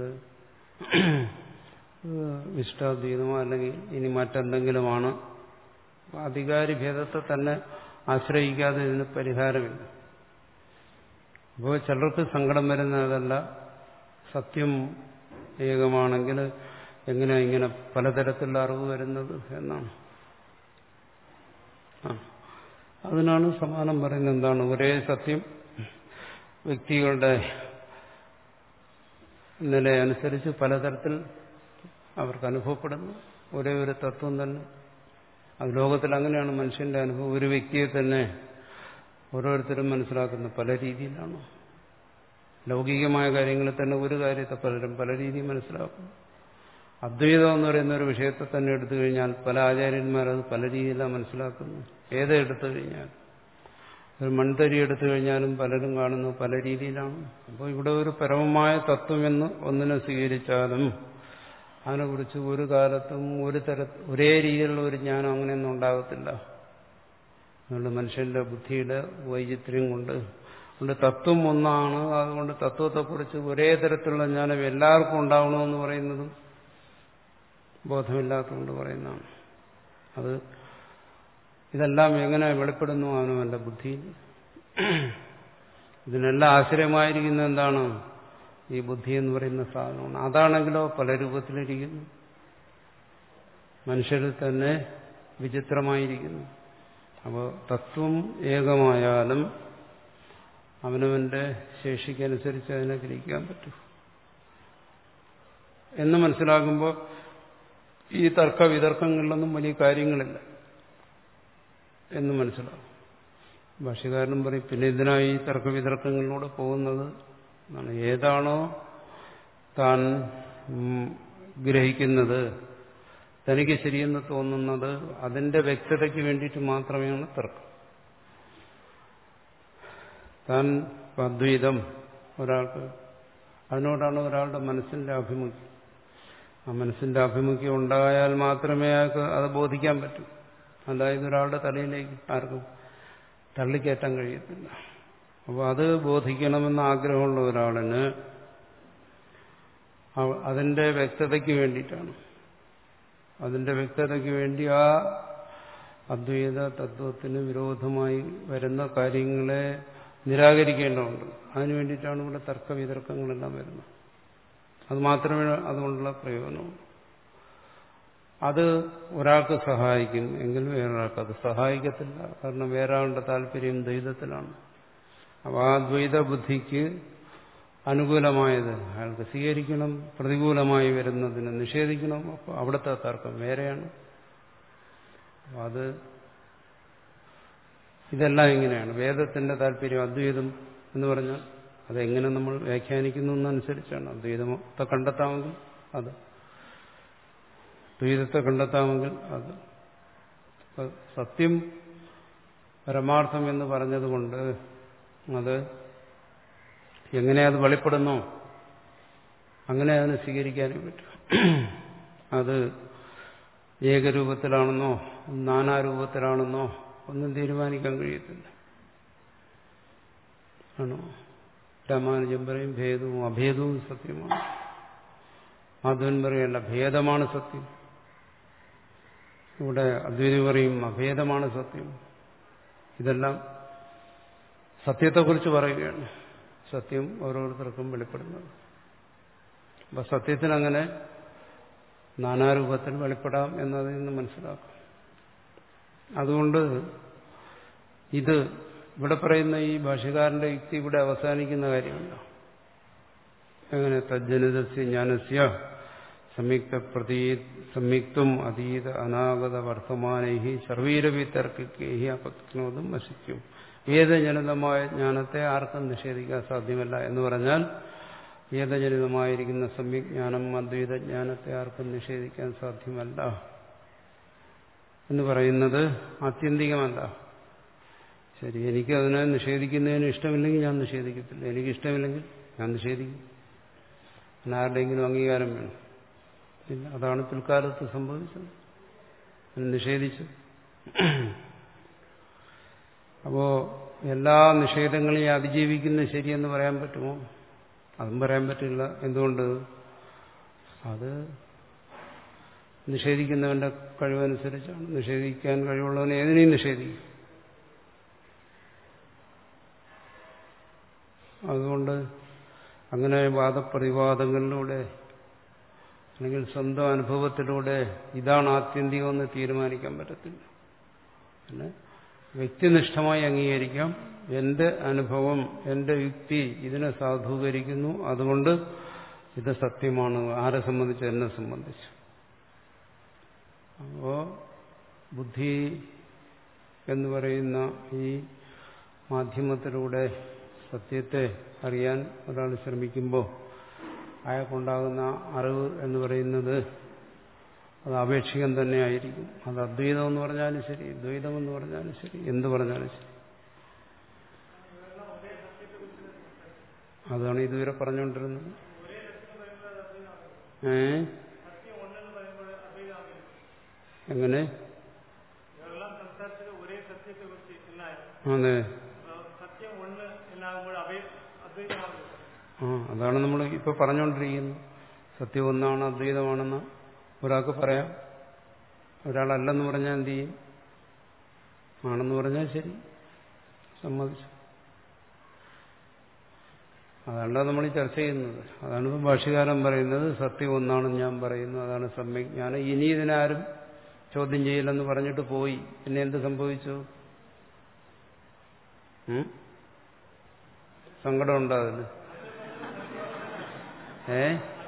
വിശിഷ്ടാദ്വൈതമോ അല്ലെങ്കിൽ ഇനി മറ്റെന്തെങ്കിലുമാണ്. അധികാരി ഭേദത്തെ തന്നെ ആശ്രയിക്കാതെ ഇതിന് പരിഹാരമില്ല. അപ്പോൾ ചിലർക്ക് സങ്കടം വരുന്നതല്ല, സത്യം ഏകമാണെങ്കിൽ എങ്ങനെയാ ഇങ്ങനെ പലതരത്തിലുള്ള അറിവ് വരുന്നത് എന്നാണ്. ആ അതിനാണ് സമാനം പറയുന്നത്. എന്താണ്, ഒരേ സത്യം വ്യക്തികളുടെ നിലയനുസരിച്ച് പലതരത്തിൽ അവർക്ക് അനുഭവപ്പെടുന്നു. ഒരേ ഒരു തത്വം തന്നെ. അത് ലോകത്തിൽ അങ്ങനെയാണ് മനുഷ്യന്റെ അനുഭവം. ഒരു വ്യക്തിയെ തന്നെ ഓരോരുത്തരും മനസ്സിലാക്കുന്ന പല രീതിയിലാണ്. ലൗകികമായ കാര്യങ്ങളിൽ തന്നെ ഒരു കാര്യത്തെ പലരും പല രീതിയിൽ മനസ്സിലാക്കുന്നു. അദ്വൈതം എന്ന് പറയുന്ന ഒരു വിഷയത്തെ തന്നെ എടുത്തു കഴിഞ്ഞാൽ പല ആചാര്യന്മാരത് പല രീതിയിലാണ് മനസ്സിലാക്കുന്നു. ഏത് എടുത്തു കഴിഞ്ഞാൽ, ഒരു മൺതരി എടുത്തു കഴിഞ്ഞാലും പലരും കാണുന്നു പല രീതിയിലാണ്. അപ്പോൾ ഇവിടെ ഒരു പരമമായ തത്വമെന്ന് ഒന്നിനെ സ്വീകരിച്ചാലും അതിനെക്കുറിച്ച് ഒരു കാലത്തും ഒരു തര ഒരേ രീതിയിലുള്ള ഒരു ജ്ഞാനം അങ്ങനെയൊന്നും ഉണ്ടാകത്തില്ല. അതുകൊണ്ട് മനുഷ്യന്റെ ബുദ്ധിയുടെ വൈചിത്ര്യം കൊണ്ട് അതുകൊണ്ട് തത്വം ഒന്നാണ്. അതുകൊണ്ട് തത്വത്തെക്കുറിച്ച് ഒരേ തരത്തിലുള്ള ജ്ഞാനം എല്ലാവർക്കും ഉണ്ടാവണമെന്ന് പറയുന്നതും ബോധമില്ലാത്തതുകൊണ്ട് പറയുന്നതാണ്. അത് ഇതെല്ലാം എങ്ങനെ വെളിപ്പെടുന്നു അവനവന്റെ ബുദ്ധിയിൽ. ഇതിനെല്ലാം ആശ്രയമായിരിക്കുന്ന എന്താണ്? ഈ ബുദ്ധി എന്ന് പറയുന്ന സാധനമാണ്. അതാണെങ്കിലോ പല രൂപത്തിലിരിക്കുന്നു. മനുഷ്യരിൽ തന്നെ വിചിത്രമായിരിക്കുന്നു. അപ്പോൾ തത്വം ഏകമായാലും അവനവന്റെ ശേഷിക്കനുസരിച്ച് അതിനെ ഗ്രഹിക്കാൻ പറ്റും എന്ന് മനസ്സിലാക്കുമ്പോൾ ഈ തർക്ക വിതർക്കങ്ങളിലൊന്നും വലിയ കാര്യങ്ങളില്ല എന്ന് മനസ്സിലാകും. ഭാഷ്യകാരനും പറയും, പിന്നെ ഇതിനായി ഈ തർക്ക വിതർക്കങ്ങളിലൂടെ പോകുന്നത് എന്നാണ്. ഏതാണോ താൻ ഗ്രഹിക്കുന്നത്, തനിക്ക് ശരിയെന്ന് തോന്നുന്നത്, അതിന്റെ വ്യക്തതയ്ക്ക് വേണ്ടിയിട്ട് മാത്രമേയാണ് തർക്കം. താൻ അദ്വൈതം ഒരാൾക്ക്, അതിനോടാണ് ഒരാളുടെ മനസ്സിന്റെ ആഭിമുഖ്യം. ആ മനസ്സിന്റെ ആഭിമുഖ്യം ഉണ്ടായാൽ മാത്രമേ അയാൾക്ക് അത് ബോധിക്കാൻ പറ്റൂ. അതായത് ഒരാളുടെ തലയിലേക്ക് ആർക്കും തള്ളിക്കയറ്റാൻ കഴിയത്തില്ല. അപ്പോൾ അത് ബോധിക്കണമെന്ന് ആഗ്രഹമുള്ള ഒരാളിന് അതിന്റെ വ്യക്തതയ്ക്ക് വേണ്ടിയിട്ടാണ്, അതിന്റെ വ്യക്തതയ്ക്ക് വേണ്ടി ആ അദ്വൈത തത്വത്തിന് വിരോധമായി വരുന്ന കാര്യങ്ങളെ നിരാകരിക്കേണ്ടതുണ്ട്. അതിനു വേണ്ടിയിട്ടാണ് ഇവിടെ തർക്ക വിതർക്കങ്ങളെല്ലാം വരുന്നത്. അത് മാത്രമേ അതുകൊണ്ടുള്ള പ്രയോജനമുള്ളൂ. അത് ഒരാൾക്ക് സഹായിക്കും എങ്കിൽ വേറൊരാൾക്ക് അത് സഹായിക്കത്തില്ല. കാരണം വേറൊരാളുടെ താല്പര്യം ദ്വൈതത്തിലാണ്. അപ്പോൾ ആ ദ്വൈത ബുദ്ധിക്ക് അനുകൂലമായത് അയാൾക്ക് സ്വീകരിക്കണം, പ്രതികൂലമായി വരുന്നതിന് നിഷേധിക്കണം. അപ്പോൾ അവിടുത്തെ തർക്കം വേറെയാണ്. അത് ഇതെല്ലാം ഇങ്ങനെയാണ്. വേദത്തിന്റെ താല്പര്യം അദ്വൈതം എന്ന് പറഞ്ഞാൽ അതെങ്ങനെ നമ്മൾ വ്യാഖ്യാനിക്കുന്നു എന്നനുസരിച്ചാണ്. അദ്വൈതത്തെ കണ്ടെത്താമെങ്കിൽ അത്, ദ്വൈതത്തെ കണ്ടെത്താമെങ്കിൽ അത്. സത്യം പരമാർത്ഥം എന്ന് പറഞ്ഞതുകൊണ്ട് അത് എങ്ങനെ അത് വെളിപ്പെടുന്നോ അങ്ങനെ അതിനെ സ്വീകരിക്കാനേ പറ്റും. അത് ഏകരൂപത്തിലാണെന്നോ നാനാരൂപത്തിലാണെന്നോ ഒന്നും തീരുമാനിക്കാൻ കഴിയത്തില്ല. ആണോ? രാമാനുജൻ പറയും ഭേദവും അഭേദവും സത്യമാണ്. മാധവൻ പറയല്ല ഭേദമാണ് സത്യം. ഇവിടെ അദ്വൈതി പറയും അഭേദമാണ് സത്യം. ഇതെല്ലാം സത്യത്തെക്കുറിച്ച് പറയുകയാണ്. സത്യം ഓരോരുത്തർക്കും വെളിപ്പെടുന്നത്. അപ്പൊ സത്യത്തിനങ്ങനെ നാനാരൂപത്തിൽ വെളിപ്പെടാം എന്നതിൽ നിന്ന് മനസ്സിലാക്കും. അതുകൊണ്ട് ഇത് ഇവിടെ പറയുന്ന ഈ ഭാഷ്യകാരന്റെ യുക്തി ഇവിടെ അവസാനിക്കുന്ന കാര്യമല്ല. എങ്ങനെ തജ്ജനിതസ്യ ജ്ഞാനസ്യ സംയുക്ത പ്രതീ സംയുക്തം അതീത അനാഗത വർത്തമാനൈഹി സർവീരവി തർക്കിക്കേഹി അപക്നോതും വശിക്കും. വേദജനിതമായ ജ്ഞാനത്തെ ആർക്കും നിഷേധിക്കാൻ സാധ്യമല്ല എന്ന് പറഞ്ഞാൽ വേദജനിതമായിരിക്കുന്ന സംയുജ്ഞാനം അദ്വൈത ജ്ഞാനത്തെ ആർക്കും നിഷേധിക്കാൻ സാധ്യമല്ല എന്ന് പറയുന്നത് ആത്യന്തികമല്ല. ശരി, എനിക്കതിനെ നിഷേധിക്കുന്നതിന് ഇഷ്ടമില്ലെങ്കിൽ ഞാൻ നിഷേധിക്കത്തില്ല. എനിക്കിഷ്ടമില്ലെങ്കിൽ ഞാൻ നിഷേധിക്കും. ആരുടെയെങ്കിലും അംഗീകാരം വേണം. ഇല്ല, അതാണ് പിൽക്കാലത്ത് സംഭവിച്ചത്. നിഷേധിച്ചു. അപ്പോ എല്ലാ നിഷേധങ്ങളെയും അതിജീവിക്കുന്നത് ശരിയെന്ന് പറയാൻ പറ്റുമോ? അതും പറയാൻ പറ്റില്ല. എന്തുകൊണ്ട്? അത് നിഷേധിക്കുന്നവന്റെ കഴിവനുസരിച്ചാണ്. നിഷേധിക്കാൻ കഴിവുള്ളവനെ ഏതിനെയും നിഷേധിക്കും. അതുകൊണ്ട് അങ്ങനെ വാദപ്രതിവാദങ്ങളിലൂടെ അല്ലെങ്കിൽ സ്വന്തം അനുഭവത്തിലൂടെ ഇതാണ് ആത്യന്തികമെന്ന് തീരുമാനിക്കാൻ പറ്റത്തില്ല. പിന്നെ വ്യക്തിനിഷ്ഠമായി അംഗീകരിക്കാം. എന്റെ അനുഭവം, എന്റെ യുക്തി ഇതിനെ സാധൂകരിക്കുന്നു, അതുകൊണ്ട് ഇത് സത്യമാണ്. ആരെ സംബന്ധിച്ച്? എന്നെ സംബന്ധിച്ച്. അപ്പോ ബുദ്ധി എന്ന് പറയുന്ന ഈ മാധ്യമത്തിലൂടെ സത്യത്തെ അറിയാൻ ഒരാൾ ശ്രമിക്കുമ്പോൾ അയാൾക്കുണ്ടാകുന്ന അറിവ് എന്ന് പറയുന്നത് അത് ആപേക്ഷികം തന്നെയായിരിക്കും. അത് അദ്വൈതം എന്ന് പറഞ്ഞാലും ശരി, ദ്വൈതം എന്ന് പറഞ്ഞാലും ശരി, എന്ത് പറഞ്ഞാലും ശരി. അതാണ് ഇതുവരെ പറഞ്ഞുകൊണ്ടിരുന്നത്. ഏ എങ്ങനെ? അതെ, ആ അതാണ് നമ്മൾ ഇപ്പൊ പറഞ്ഞുകൊണ്ടിരിക്കുന്നത്. സത്യം ഒന്നാണ്, അദ്വൈതമാണെന്ന് ഒരാൾക്ക് പറയാം, ഒരാളല്ലെന്ന് പറഞ്ഞാൽ എന്ത് ചെയ്യും? ആണെന്ന് പറഞ്ഞാൽ ശരി, സമ്മതിച്ചു. അതാണല്ലോ നമ്മൾ ഈ ചർച്ച ചെയ്യുന്നത്. അതാണ് ഭാഷ്യകാരൻ പറയുന്നത്, സത്യം ഒന്നാണെന്ന് ഞാൻ പറയുന്നു, അതാണ് സമ്യജ്ഞാനം. ഇനി ഇതിനാരും ചോദ്യം ചെയ്യില്ലെന്ന് പറഞ്ഞിട്ട് പോയി. പിന്നെ എന്ത് സംഭവിച്ചു? സങ്കടം ഉണ്ടാവില്ല? ഏ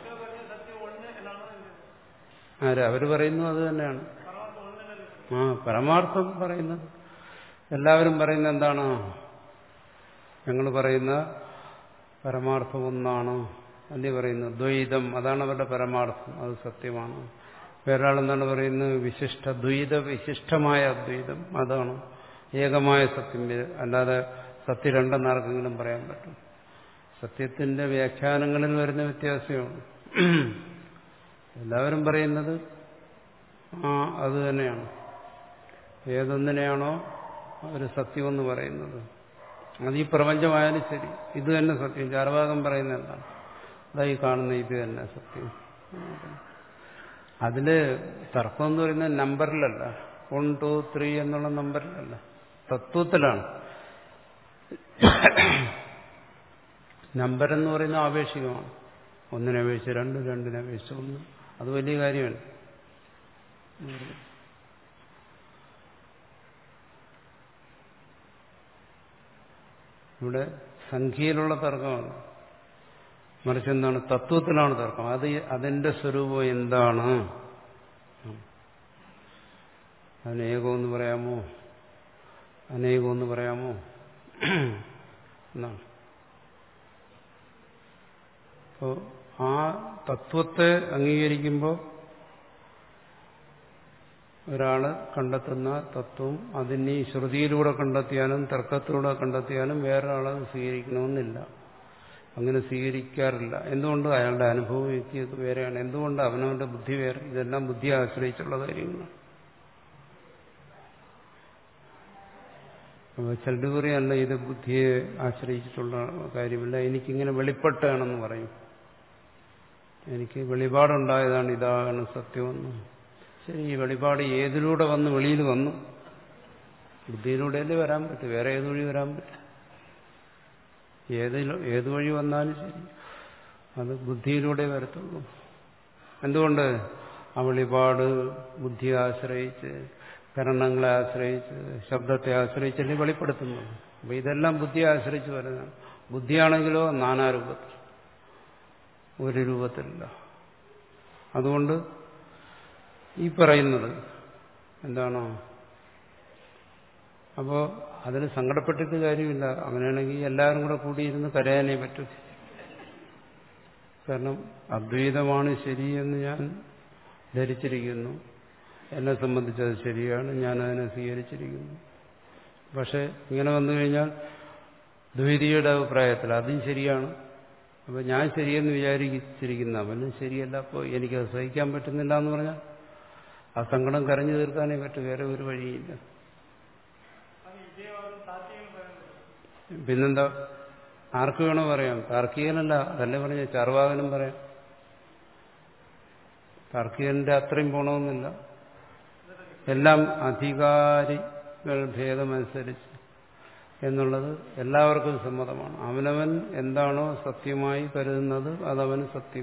ആര്? അവര് പറയുന്നു അത് തന്നെയാണ്. ആ പരമാർത്ഥം പറയുന്നത് എല്ലാവരും പറയുന്നത് എന്താണ്? ഞങ്ങൾ പറയുന്ന പരമാർത്ഥം ഒന്നാണ് അല്ലേ പറയുന്നത്? ദ്വൈതം, അതാണ് അവരുടെ പരമാർത്ഥം, അത് സത്യമാണ്. വേറൊരാളെന്താണ് പറയുന്നത്? വിശിഷ്ട ദ്വൈത, വിശിഷ്ടമായ അദ്വൈതം, അതാണ് ഏകമായ സത്യം. അല്ലാതെ സത്യം രണ്ടെന്ന് ആർക്കെങ്കിലും പറയാൻ പറ്റും? സത്യത്തിന്റെ വ്യാഖ്യാനങ്ങളിൽ വരുന്ന വ്യത്യാസമാണ്. എല്ലാവരും പറയുന്നത് ആ അത് തന്നെയാണ്. ഏതൊന്നിനെയാണോ അവർ സത്യമെന്ന് പറയുന്നത്, അത് ഈ പ്രപഞ്ചമായാലും ശരി, ഇത് തന്നെ സത്യം. ചാർവാകം പറയുന്നത് എന്താണ്? അതായി കാണുന്ന ഇത് തന്നെ സത്യം. അതില് തർക്കം എന്ന് പറയുന്നത് നമ്പറിലല്ല, വൺ ടു ത്രീ എന്നുള്ള നമ്പറിലല്ല, തത്വത്തിലാണ്. നമ്പർ എന്ന് പറയുന്നത് ആപേക്ഷികമാണ്. ഒന്നിനെ അപേക്ഷിച്ച് രണ്ട്, രണ്ടിനെ അപേക്ഷിച്ച് ഒന്ന്, അത് വലിയ കാര്യമാണ്. ഇവിടെ സംഖ്യയിലുള്ള തർക്കമാണ്, മറിച്ച് എന്താണ്? തത്വത്തിലാണ് തർക്കം. അത് അതിന്റെ സ്വരൂപം എന്താണ്? അതിന് ഏകമെന്ന് പറയാമോ, അനേകമെന്ന് പറയാമോ എന്നാണ്. അപ്പോൾ ആ തത്വത്തെ അംഗീകരിക്കുമ്പോൾ ഒരാള് കണ്ടെത്തുന്ന തത്വം അതിന് ഈ ശ്രുതിയിലൂടെ കണ്ടെത്തിയാലും തർക്കത്തിലൂടെ കണ്ടെത്തിയാലും വേറൊരാളെ സ്വീകരിക്കണമെന്നില്ല. അങ്ങനെ സ്വീകരിക്കാറില്ല. എന്തുകൊണ്ട്? അയാളുടെ അനുഭവ വ്യക്തിയൊക്കെ വേറെയാണ്. എന്തുകൊണ്ട്? അവനവന്റെ ബുദ്ധി വേറെ. ഇതെല്ലാം ബുദ്ധിയെ ആശ്രയിച്ചുള്ള കാര്യങ്ങളാണ്. അപ്പോൾ ചിലർ പറയല്ല, ഇത് ബുദ്ധിയെ ആശ്രയിച്ചിട്ടുള്ള കാര്യമില്ല, എനിക്കിങ്ങനെ വെളിപ്പെട്ടാണെന്ന് പറയും. എനിക്ക് വെളിപാടുണ്ടായതാണ്, ഇതാണ് സത്യമെന്ന്. ശരി, ഈ വെളിപാട് ഏതിലൂടെ വന്ന് വെളിയിൽ വന്നു? ബുദ്ധിയിലൂടെയല്ലേ വരാൻ പറ്റും, വേറെ ഏത് വഴി വരാൻ പറ്റും? ഏത് ഏത് വഴി വന്നാലും ശരി, അത് ബുദ്ധിയിലൂടെ വരത്തുള്ളൂ. എന്തുകൊണ്ട്? ആ വെളിപാട് ബുദ്ധിയെ ആശ്രയിച്ച്, കരണങ്ങളെ ആശ്രയിച്ച്, ശബ്ദത്തെ ആശ്രയിച്ചല്ലേ വെളിപ്പെടുത്തുന്നത്. അപ്പൊ ഇതെല്ലാം ബുദ്ധിയെ ആശ്രയിച്ച് വരുന്നതാണ്. ബുദ്ധിയാണെങ്കിലോ നാനാരൂപത്തിൽ, ഒരു രൂപത്തിലില്ല. അതുകൊണ്ട് ഈ പറയുന്നത് എന്താണോ, അപ്പോൾ അതിന് സങ്കടപ്പെട്ടിട്ട് കാര്യമില്ല. അങ്ങനെയാണെങ്കിൽ എല്ലാവരും കൂടെ കൂടിയിരുന്ന് കരയാനേ പറ്റൂ. കാരണം അദ്വൈതമാണ് ശരിയെന്ന് ഞാൻ ധരിച്ചിരിക്കുന്നു, എന്നെ സംബന്ധിച്ചത് ശരിയാണ്, ഞാനതിനെ സ്വീകരിച്ചിരിക്കുന്നു. പക്ഷെ ഇങ്ങനെ വന്നു കഴിഞ്ഞാൽ ദ്വൈതിയുടെ അഭിപ്രായത്തിൽ അതും ശരിയാണ്, അപ്പോൾ ഞാൻ ശരിയെന്ന് വിചാരിച്ചിരിക്കുന്ന അവനും ശരിയല്ല, അപ്പോൾ എനിക്കത് സഹിക്കാൻ പറ്റുന്നില്ല എന്ന് പറഞ്ഞാൽ ആ സങ്കടം കരഞ്ഞു തീർക്കാനേ പറ്റും, വേറെ ഒരു വഴിയില്ല. പിന്നെന്താ? ആർക്ക് വേണോ പറയാം, താർക്കികനല്ല, അതല്ലേ പറഞ്ഞ ചാർവാകനും പറയാം. താർക്കികന്റെ അത്രയും പോണമെന്നില്ല. എല്ലാം അധികാരികൾ ഭേദമനുസരിച്ച് എന്നുള്ളത് എല്ലാവർക്കും സമ്മതമാണ്. അവനവൻ എന്താണോ സത്യമായി കരുതുന്നത് അതവന് സത്യം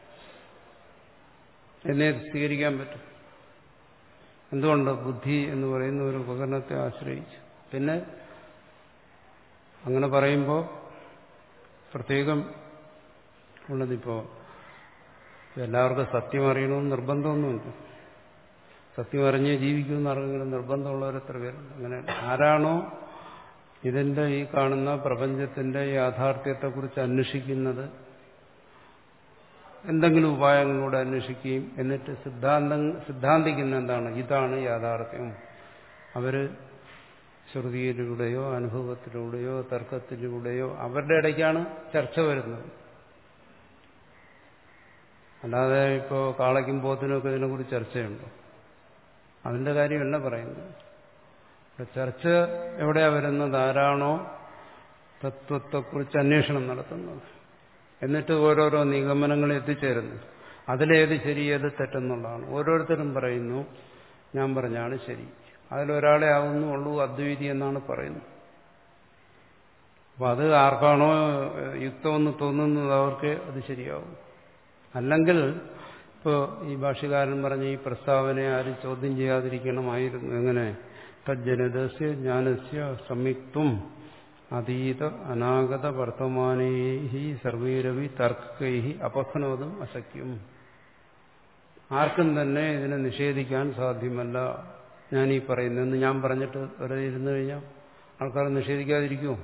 എന്നെ സ്വീകരിക്കാൻ പറ്റും. എന്തുകൊണ്ട്? ബുദ്ധി എന്ന് പറയുന്ന ഒരു ഉപകരണത്തെ ആശ്രയിച്ചു. പിന്നെ അങ്ങനെ പറയുമ്പോൾ പ്രത്യേകം ഉള്ളതിപ്പോൾ എല്ലാവർക്കും സത്യം അറിയണമെന്ന് നിർബന്ധമൊന്നുമില്ല. സത്യം അറിഞ്ഞേ ജീവിക്കുമെന്ന് ആർക്കെങ്കിലും നിർബന്ധമുള്ളവരെത്ര പേരുണ്ട്? അങ്ങനെ ആരാണോ ഇതിന്റെ ഈ കാണുന്ന പ്രപഞ്ചത്തിന്റെ യാഥാർത്ഥ്യത്തെക്കുറിച്ച് അന്വേഷിക്കുന്നത്, എന്തെങ്കിലും ഉപായങ്ങളിലൂടെ അന്വേഷിക്കുകയും എന്നിട്ട് സിദ്ധാന്തം സിദ്ധാന്തിക്കുന്ന എന്താണ്, ഇതാണ് യാഥാർത്ഥ്യം, അവര് ശ്രുതിയിലൂടെയോ അനുഭവത്തിലൂടെയോ തർക്കത്തിലൂടെയോ അവരുടെ ഇടയ്ക്കാണ് ചർച്ച വരുന്നത്. അല്ലാതെ ഇപ്പോൾ കാളയ്ക്കും പോത്തിനും ഒക്കെ ഇതിനെക്കുറിച്ച് ചർച്ചയുണ്ടോ? അതിന്റെ കാര്യമല്ല പറയുന്നത്. ചർച്ച എവിടെയാ വരുന്നത്? ആരാണോ തത്വത്തെക്കുറിച്ച് അന്വേഷണം നടത്തുന്നത്, എന്നിട്ട് ഓരോരോ നിഗമനങ്ങളിൽ എത്തിച്ചേരുന്നു, അതിലേത് ശരി ഏത് തെറ്റെന്നുള്ളതാണ്. ഓരോരുത്തരും പറയുന്നു ഞാൻ പറഞ്ഞാണ് ശരി, അതിലൊരാളെ ആവുന്നുള്ളൂ അദ്വൈതി എന്നാണ് പറയുന്നത്. അപ്പം അത് ആർക്കാണോ യുക്തമെന്ന് തോന്നുന്നത് അവർക്ക് അത് ശരിയാവും. അല്ലെങ്കിൽ ഇപ്പോൾ ഈ ഭാഷ്യകാരൻ പറഞ്ഞ ഈ പ്രസ്താവനയെ ആരും ചോദ്യം ചെയ്യാതിരിക്കണമായിരുന്നു. എങ്ങനെ? തജ്ജനിതസ്യ ജ്ഞാനസ്യ സംയുക്തം അതീത അനാഗത വർത്തമാനൈഹി സർവൈരവി തർക്കൈഹി അപഹ്നോതും അശക്യം. ആർക്കും തന്നെ ഇതിനെ നിഷേധിക്കാൻ സാധ്യമല്ല. ഞാനീ പറയുന്നതെന്ന് ഞാൻ പറഞ്ഞിട്ട് വെറുതെ ഇരുന്നു കഴിഞ്ഞാൽ ആൾക്കാർ നിഷേധിക്കാതിരിക്കുമോ?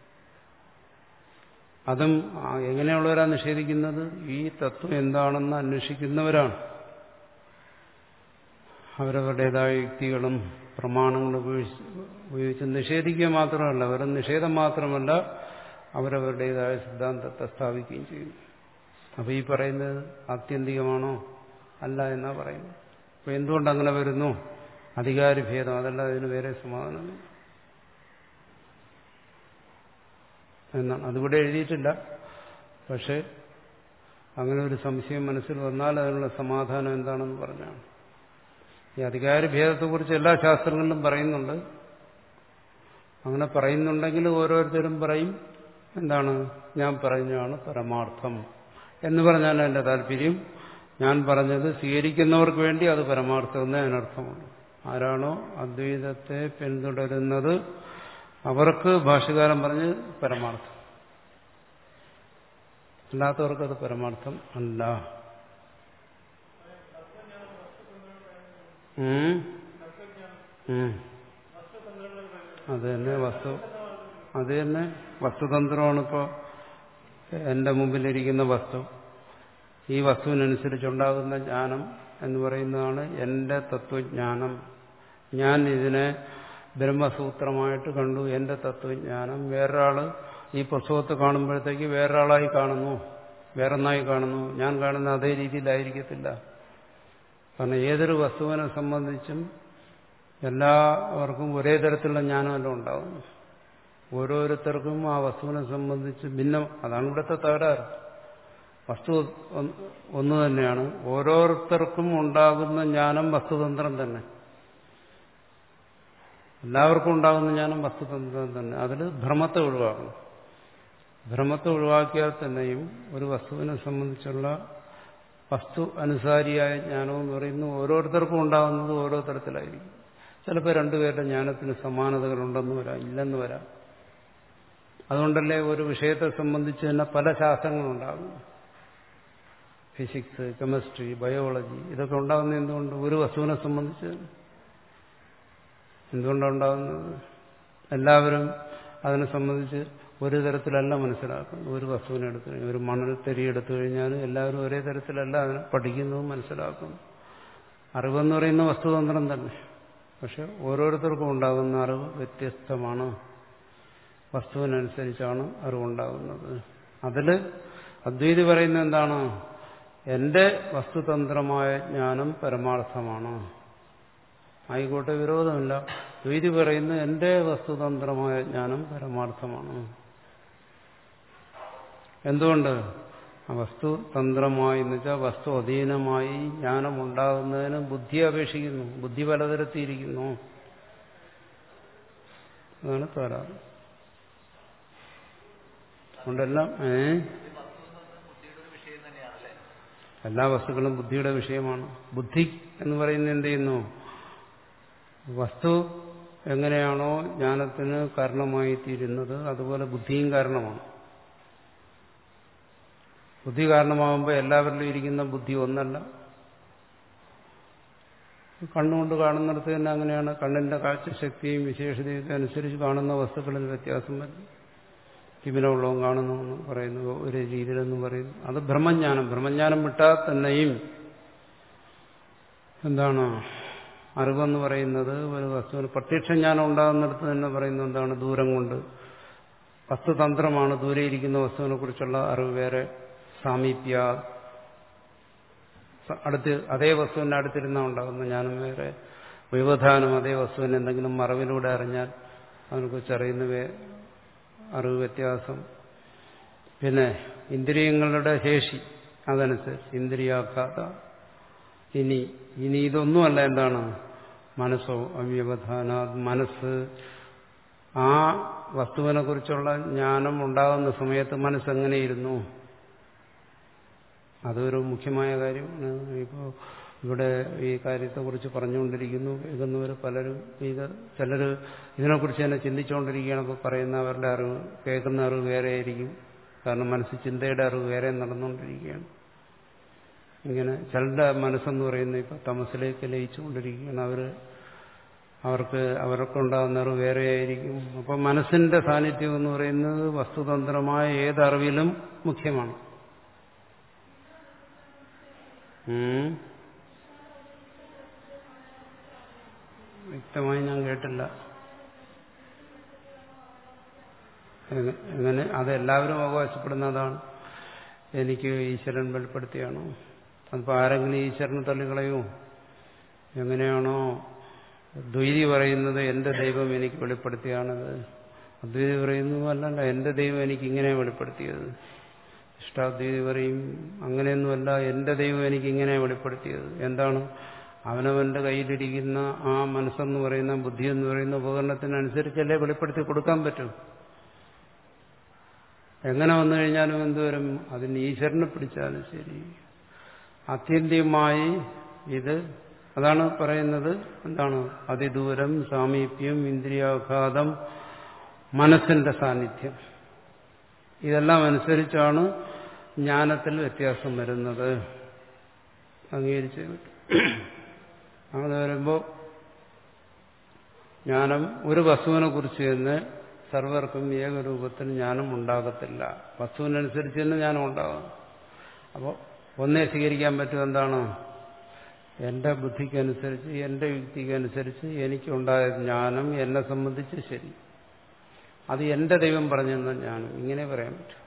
അതും എങ്ങനെയുള്ളവരാ നിഷേധിക്കുന്നത്? ഈ തത്വം എന്താണെന്ന് അന്വേഷിക്കുന്നവരാണ്. അവരവരുടേതായ യുക്തികളും പ്രമാണങ്ങളും ഉപയോഗിച്ച് ഉപയോഗിച്ച് നിഷേധിക്കുക മാത്രമല്ല, വെറും നിഷേധം മാത്രമല്ല, അവരവരുടേതായ സിദ്ധാന്തത്തെ സ്ഥാപിക്കുകയും ചെയ്യും. അപ്പോൾ ഈ പറയുന്നത് ആത്യന്തികമാണോ? അല്ല എന്നാ പറയുന്നത്. അപ്പോൾ എന്തുകൊണ്ട് അങ്ങനെ വരുന്നു? അധികാരഭേദം, അതല്ല അതിന് വേറെ സമാധാനം എന്നാണ്. അതിവിടെ എഴുതിയിട്ടില്ല. പക്ഷെ അങ്ങനെ ഒരു സംശയം മനസ്സിൽ വന്നാൽ അതിനുള്ള സമാധാനം എന്താണെന്ന് പറഞ്ഞാണ്. ഈ അധികാരഭേദത്തെക്കുറിച്ച് എല്ലാ ശാസ്ത്രങ്ങളിലും പറയുന്നുണ്ട്. അങ്ങനെ പറയുന്നുണ്ടെങ്കിൽ ഓരോരുത്തരും പറയും എന്താണ്? ഞാൻ പറഞ്ഞാണ് പരമാർത്ഥം എന്ന് പറഞ്ഞാൽ എൻ്റെ താല്പര്യം. ഞാൻ പറഞ്ഞത് സ്വീകരിക്കുന്നവർക്ക് വേണ്ടി അത് പരമാർത്ഥം എന്നേ അതിനർത്ഥമുള്ളൂ. ആരാണോ അദ്വൈതത്തെ പിന്തുടരുന്നത് അവർക്ക് ഭാഷ്യകാരൻ പറഞ്ഞ് പരമാർത്ഥം, അല്ലാത്തവർക്കത് പരമാർത്ഥം അല്ല. അത് തന്നെ വസ്തു അത് തന്നെ വസ്തുതന്ത്രമാണ്. ഇപ്പോൾ എൻ്റെ മുമ്പിലിരിക്കുന്ന വസ്തു, ഈ വസ്തുവിനനുസരിച്ചുണ്ടാകുന്ന ജ്ഞാനം എന്ന് പറയുന്നതാണ് എൻ്റെ തത്വജ്ഞാനം. ഞാൻ ഇതിനെ ബ്രഹ്മസൂത്രമായിട്ട് കണ്ടു, എൻ്റെ തത്വജ്ഞാനം. വേറൊരാൾ ഈ പുസ്തകത്തെ കാണുമ്പോഴത്തേക്ക് വേറൊരാളായി കാണുന്നു, വേറൊന്നായി കാണുന്നു. ഞാൻ കാണുന്ന അതേ രീതിയിലായിരിക്കത്തില്ല. കാരണം ഏതൊരു വസ്തുവിനെ സംബന്ധിച്ചും എല്ലാവർക്കും ഒരേ തരത്തിലുള്ള ജ്ഞാനമല്ല ഉണ്ടാകുന്നു. ഓരോരുത്തർക്കും ആ വസ്തുവിനെ സംബന്ധിച്ച് ഭിന്നം. അതാണ് ഇവിടുത്തെ തകരാറ്. വസ്തു ഒന്ന് തന്നെയാണ്, ഓരോരുത്തർക്കും ഉണ്ടാകുന്ന ജ്ഞാനം വസ്തുതന്ത്രം തന്നെ. എല്ലാവർക്കും ഉണ്ടാകുന്ന ജ്ഞാനം വസ്തുതന്ത്രം തന്നെ. അതിൽ ഭ്രമത്തെ ഒഴിവാക്കണം. ഭ്രമത്തെ ഒഴിവാക്കിയാൽ തന്നെയും ഒരു വസ്തുവിനെ സംബന്ധിച്ചുള്ള വസ്തു അനുസാരിയായ ജ്ഞാനം എന്ന് പറയുന്നത് ഓരോരുത്തർക്കും ഉണ്ടാകുന്നത് ഓരോ തരത്തിലായിരിക്കും. ചിലപ്പോൾ രണ്ടുപേരുടെ ജ്ഞാനത്തിന് സമാനതകളുണ്ടെന്ന് വരാം, ഇല്ലെന്ന് വരാം. അതുകൊണ്ടല്ലേ ഒരു വിഷയത്തെ സംബന്ധിച്ച് തന്നെ പല ശാസ്ത്രങ്ങളുണ്ടാകും. ഫിസിക്സ്, കെമിസ്ട്രി, ബയോളജി, ഇതൊക്കെ ഉണ്ടാകുന്നത് എന്തുകൊണ്ട്? ഒരു വസ്തുവിനെ സംബന്ധിച്ച് എന്തുകൊണ്ടാണ് ഉണ്ടാകുന്നത്? എല്ലാവരും അതിനെ സംബന്ധിച്ച് ഒരു തരത്തിലല്ല മനസ്സിലാക്കുന്നത്. ഒരു വസ്തുവിനെ എടുത്തു കഴിഞ്ഞാൽ, ഒരു മണൽത്തരി എടുത്തു കഴിഞ്ഞാൽ എല്ലാവരും ഒരേ തരത്തിലല്ല അതിനെ പഠിക്കുന്നതും മനസ്സിലാക്കുന്നു. അറിവെന്ന് പറയുന്ന വസ്തുതന്ത്രം തന്നെ. പക്ഷെ ഓരോരുത്തർക്കും ഉണ്ടാകുന്ന അറിവ് വ്യത്യസ്തമാണ്. വസ്തുവിനനുസരിച്ചാണ് അറിവുണ്ടാകുന്നത്. അതിൽ അദ്വൈതി പറയുന്നത് എന്താണ്? എന്റെ വസ്തുതന്ത്രമായ ജ്ഞാനം പരമാർത്ഥമാണ്. ആയിക്കോട്ടെ, വിരോധമില്ല. ദ്വൈതി പറയുന്നത് എന്റെ വസ്തുതന്ത്രമായ ജ്ഞാനം പരമാർത്ഥമാണ്. എന്തുകൊണ്ട്? വസ്തുതന്ത്രമായി എന്ന് വെച്ചാൽ വസ്തു അധീനമായി ജ്ഞാനം ഉണ്ടാകുന്നതിന് ബുദ്ധി അപേക്ഷിക്കുന്നു. ബുദ്ധി പലതരത്തിയിരിക്കുന്നു. അതാണ് തകരാറ്. അതുകൊണ്ടെല്ലാം ഏ എല്ലാ വസ്തുക്കളും ബുദ്ധിയുടെ വിഷയമാണ്. ബുദ്ധി എന്ന് പറയുന്നത് എന്ത് ചെയ്യുന്നു? വസ്തു എങ്ങനെയാണോ ജ്ഞാനത്തിന് കാരണമായി തീരുന്നത് അതുപോലെ ബുദ്ധിയും കാരണമാണ്. ബുദ്ധി കാരണമാകുമ്പോൾ എല്ലാവരിലും ഇരിക്കുന്ന ബുദ്ധി ഒന്നല്ല. കണ്ണുകൊണ്ട് കാണുന്നിടത്ത് തന്നെ അങ്ങനെയാണ്. കണ്ണിന്റെ കാഴ്ചശക്തിയും വിശേഷതയും അനുസരിച്ച് കാണുന്ന വസ്തുക്കളിൽ വ്യത്യാസം വരും. തിമിരമുള്ളവും കാണുന്നു പറയുന്നു, ഒരു രീതിയിലെന്ന് പറയുന്നു. അത് ബ്രഹ്മജ്ഞാനം. ബ്രഹ്മജ്ഞാനം വിട്ടാൽ തന്നെയും എന്താണ് അറിവെന്ന് പറയുന്നത്? ഒരു വസ്തുവിന് പ്രത്യക്ഷജ്ഞാനം ഉണ്ടാകുന്നിടത്ത് തന്നെ പറയുന്നത് എന്താണ്? ദൂരം കൊണ്ട് വസ്തുതന്ത്രമാണ്. ദൂരെ ഇരിക്കുന്ന വസ്തുവിനെ കുറിച്ചുള്ള അറിവ് വേറെ. സാമീപ്യ, അടുത്ത് അതേ വസ്തുവിന്റെ അടുത്തിരുന്നാൽ ഉണ്ടാകുന്ന ജ്ഞാനം വേറെ. വ്യവധാനം, അതേ വസ്തുവിനെ എന്തെങ്കിലും മറവിലൂടെ അറിഞ്ഞാൽ അതിനെക്കുറിച്ച് അറിയുന്ന അറിവ് വ്യത്യാസം. പിന്നെ ഇന്ദ്രിയങ്ങളുടെ ശേഷി, അതനുസരിച്ച് ഇന്ദ്രിയാഘാത. ഇനി ഇനി ഇതൊന്നുമല്ല, എന്താണ്? മനസ്സോ അവ്യവധാന, മനസ്സ് ആ വസ്തുവിനെ കുറിച്ചുള്ള ജ്ഞാനം ഉണ്ടാകുന്ന സമയത്ത് മനസ്സെങ്ങനെയിരുന്നു? അതൊരു മുഖ്യമായ കാര്യമാണ്. ഇപ്പോൾ ഇവിടെ ഈ കാര്യത്തെക്കുറിച്ച് പറഞ്ഞുകൊണ്ടിരിക്കുന്നു, കേൾക്കുന്നവർ പലരും ഇത് ചിലർ ഇതിനെക്കുറിച്ച് തന്നെ ചിന്തിച്ചുകൊണ്ടിരിക്കുകയാണ്. ഇപ്പോൾ പറയുന്നവരുടെ അറിവ്, കേൾക്കുന്ന അറിവ് വേറെ ആയിരിക്കും. കാരണം മനസ്സ് ചിന്തയുടെ അറിവ് വേറെ നടന്നുകൊണ്ടിരിക്കുകയാണ്. ഇങ്ങനെ ചിലരുടെ മനസ്സെന്ന് പറയുന്നത് ഇപ്പോൾ തമസിലേക്ക് ലയിച്ചുകൊണ്ടിരിക്കുകയാണ്. അവർ അവർക്ക് അവർക്കുണ്ടാകുന്ന അറിവ് വേറെ ആയിരിക്കും. അപ്പം മനസ്സിന്റെ സാന്നിധ്യം എന്ന് പറയുന്നത് വസ്തുതന്ത്രമായ ഏതറിവിലും മുഖ്യമാണ്. വ്യക്തമായി ഞാൻ കേട്ടില്ല. എങ്ങനെ? അതെല്ലാവരും അവകാശപ്പെടുന്നതാണ്. എനിക്ക് ഈശ്വരൻ വെളിപ്പെടുത്തിയാണോ? അതിപ്പോൾ ആരെങ്കിലും ഈശ്വരനെ തള്ളിക്കളയോ? എങ്ങനെയാണോ ദ്വൈതി പറയുന്നത് എന്റെ ദൈവം എനിക്ക് വെളിപ്പെടുത്തിയാണത്, അദ്വൈതി പറയുന്നു അല്ലല്ല എന്റെ ദൈവം എനിക്ക് ഇങ്ങനെ വെളിപ്പെടുത്തിയത്. ഇഷ്ടാദ്വൈതി പറയും അങ്ങനെയൊന്നുമല്ല, എന്റെ ദൈവം എനിക്ക് ഇങ്ങനെ വെളിപ്പെടുത്തിയത്. എന്താണ്? അവനവന്റെ കയ്യിലിരിക്കുന്ന ആ മനസ്സെന്ന് പറയുന്ന, ബുദ്ധി എന്ന് പറയുന്ന ഉപകരണത്തിനനുസരിച്ചല്ലേ വെളിപ്പെടുത്തി കൊടുക്കാൻ പറ്റും. എങ്ങനെ വന്നു കഴിഞ്ഞാലും എന്തുവരും? അതിന് ഈശ്വരനെ പിടിച്ചാലും ശരി, ആത്യന്തികമായി ഇത് അതാണ് പറയുന്നത്. എന്താണ്? അതിദൂരം, സാമീപ്യം, ഇന്ദ്രിയാഘാതം, മനസ്സിന്റെ സാന്നിധ്യം, ഇതെല്ലാം അനുസരിച്ചാണ് ജ്ഞാനത്തിൽ വ്യത്യാസം വരുന്നത്. അംഗീകരിച്ചേ പറ്റും. അങ്ങനെ വരുമ്പോൾ ജ്ഞാനം ഒരു വസ്തുവിനെ കുറിച്ച് തന്നെ സർവർക്കും ഏകരൂപത്തിൽ ജ്ഞാനം ഉണ്ടാകത്തില്ല. വസ്തുവിനനുസരിച്ച് തന്നെ ജ്ഞാനം ഉണ്ടാകും. അപ്പോൾ ഒന്നേ സ്വീകരിക്കാൻ പറ്റും. എന്താണ്? എന്റെ ബുദ്ധിക്കനുസരിച്ച്, എന്റെ യുക്തിക്കനുസരിച്ച് എനിക്കുണ്ടായ ജ്ഞാനം എന്നെ സംബന്ധിച്ച് ശരി, അത് എന്റെ ദൈവം പറഞ്ഞെന്ന ജ്ഞാനം, ഇങ്ങനെ പറയാൻ പറ്റും.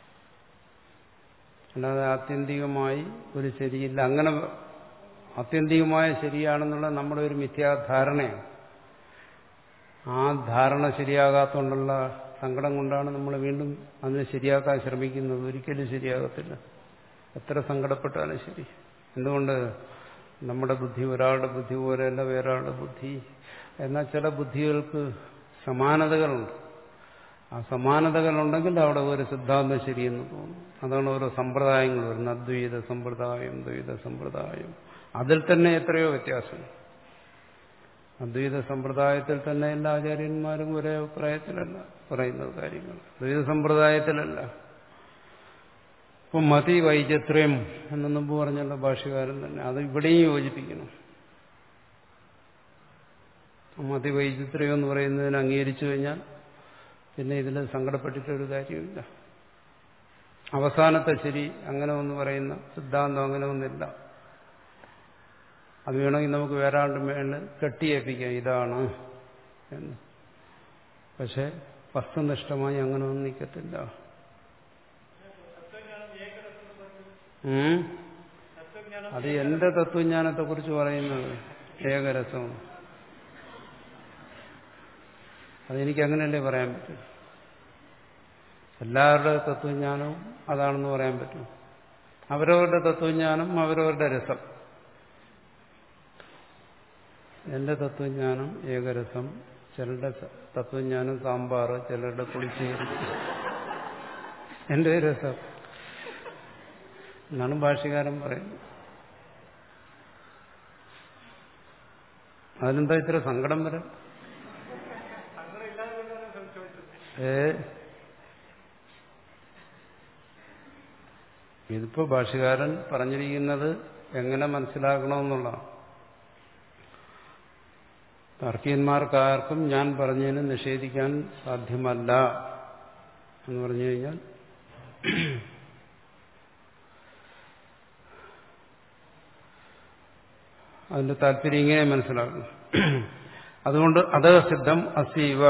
അല്ലാതെ ആത്യന്തികമായി ഒരു ശരിയില്ല. അങ്ങനെ ആത്യന്തികമായ ശരിയാണെന്നുള്ള നമ്മുടെ ഒരു മിഥ്യാധാരണയാണ്. ആ ധാരണ ശരിയാകാത്തതുകൊണ്ടുള്ള സങ്കടം കൊണ്ടാണ് നമ്മൾ വീണ്ടും അതിനെ ശരിയാക്കാൻ ശ്രമിക്കുന്നത്. ഒരിക്കലും ശരിയാകത്തില്ല, എത്ര സങ്കടപ്പെട്ടാലും ശരി. എന്തുകൊണ്ട്? നമ്മുടെ ബുദ്ധി ഒരാളുടെ ബുദ്ധി പോലെയല്ല വേറൊരാളുടെ ബുദ്ധി. എന്നാൽ ചില ബുദ്ധികൾക്ക് സമാനതകളുണ്ട്. ആ സമാനതകളുണ്ടെങ്കിൽ അവിടെ ഒരു സിദ്ധാന്തം ശരിയെന്ന് തോന്നും. അതാണ് ഓരോ സമ്പ്രദായങ്ങൾ വരുന്നത്. അദ്വൈത സമ്പ്രദായം, ദ്വൈത സമ്പ്രദായം, അതിൽ തന്നെ എത്രയോ വ്യത്യാസം. അദ്വൈത സമ്പ്രദായത്തിൽ തന്നെ എല്ലാ ആചാര്യന്മാരും ഒരേ അഭിപ്രായത്തിലല്ല പറയുന്നത് കാര്യങ്ങൾ, ദ്വൈത സമ്പ്രദായത്തിലല്ല. ഇപ്പം മതി വൈചിത്ര്യം എന്ന് മുമ്പ് പറഞ്ഞുള്ള ഭാഷ്യകാരൻ തന്നെ അത് ഇവിടെയും യോജിപ്പിക്കണം. മതി വൈചിത്ര്യം എന്ന് പറയുന്നതിന് അംഗീകരിച്ചു കഴിഞ്ഞാൽ പിന്നെ ഇതിൽ സങ്കടപ്പെട്ടിട്ടൊരു കാര്യമില്ല. അവസാനത്തെ ശരി അങ്ങനെ ഒന്ന് പറയുന്ന സിദ്ധാന്തം അങ്ങനെ ഒന്നില്ല. അത് വേണമെങ്കിൽ നമുക്ക് വേറെ ആളുടെ മേളിൽ കെട്ടിയേൽപ്പിക്കാം ഇതാണ് എന്ന്. പക്ഷെ വസ്തുനിഷ്ഠമായി അങ്ങനെ ഒന്നും നിൽക്കത്തില്ല. അത് എന്റെ തത്വജ്ഞാനത്തെ കുറിച്ച് പറയുന്നത് ഏകരസമാണ്. അതെനിക്ക് അങ്ങനെയല്ലേ പറയാൻ പറ്റും. എല്ലാവരുടെ തത്വജ്ഞാനവും അതാണെന്ന് പറയാൻ പറ്റും. അവരവരുടെ തത്വജ്ഞാനം അവരവരുടെ രസം. എന്റെ തത്വജ്ഞാനം ഏകരസം, ചിലരുടെ തത്വജ്ഞാനം സാമ്പാർ, ചിലരുടെ പുളിശ്ശേരി, എന്റെ രസം എന്നാണ് ഭാഷ്യകാരൻ പറയുന്നത്. അതിനെന്താ ഇത്ര സങ്കടം വരാം? ഏ ഇതിപ്പോ ഭാഷ്യകാരൻ പറഞ്ഞിരിക്കുന്നത് എങ്ങനെ മനസ്സിലാക്കണമെന്നുള്ളതാണ്. താർക്കികന്മാർക്കാർക്കും ഞാൻ പറഞ്ഞതിന് നിഷേധിക്കാൻ സാധ്യമല്ല എന്ന് പറഞ്ഞു കഴിഞ്ഞാൽ അതിന്റെ താല്പര്യം ഇങ്ങനെ മനസ്സിലാക്കും. അതുകൊണ്ട് അത് സിദ്ധം അസീവ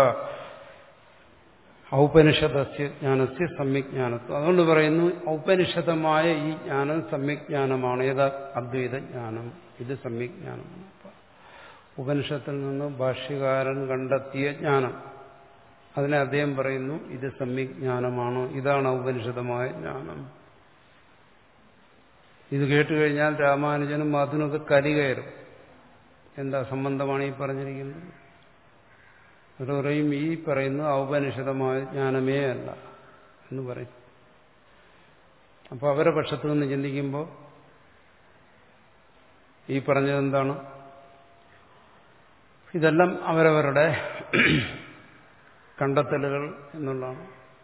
ഔപനിഷദസ്യ ജ്ഞാനസ്യ സമ്യജ്ഞാനത്വം. അതുകൊണ്ട് പറയുന്നു ഔപനിഷദമായ ഈ ജ്ഞാനം സമ്യജ്ഞാനമാണ്. ഏതാ? അദ്വൈത ജ്ഞാനം. ഇത് സമ്യജ്ഞാനമാണ്. ഉപനിഷത്തിൽ നിന്ന് ഭാഷ്യകാരൻ കണ്ടെത്തിയ ജ്ഞാനം, അതിനെ അദ്ദേഹം പറയുന്നു ഇത് സമ്യജ്ഞാനമാണ്, ഇതാണ് ഔപനിഷദമായ ജ്ഞാനം. ഇത് കേട്ടുകഴിഞ്ഞാൽ രാമാനുജനും മാധുനൊക്കെ കലി കയറും. എന്താ സംബന്ധമാണ് ഈ പറഞ്ഞിരിക്കുന്നത്? ഒരു പറയും ഈ പറയുന്നത് ഔപനിഷദമായ ജ്ഞാനമേ അല്ല എന്ന് പറയും. അപ്പോൾ അവരുടെ പക്ഷത്തു നിന്ന് ചിന്തിക്കുമ്പോൾ ഈ പറഞ്ഞതെന്താണ്? ഇതെല്ലാം അവരവരുടെ കണ്ടെത്തലുകൾ എന്നുള്ളതാണ്.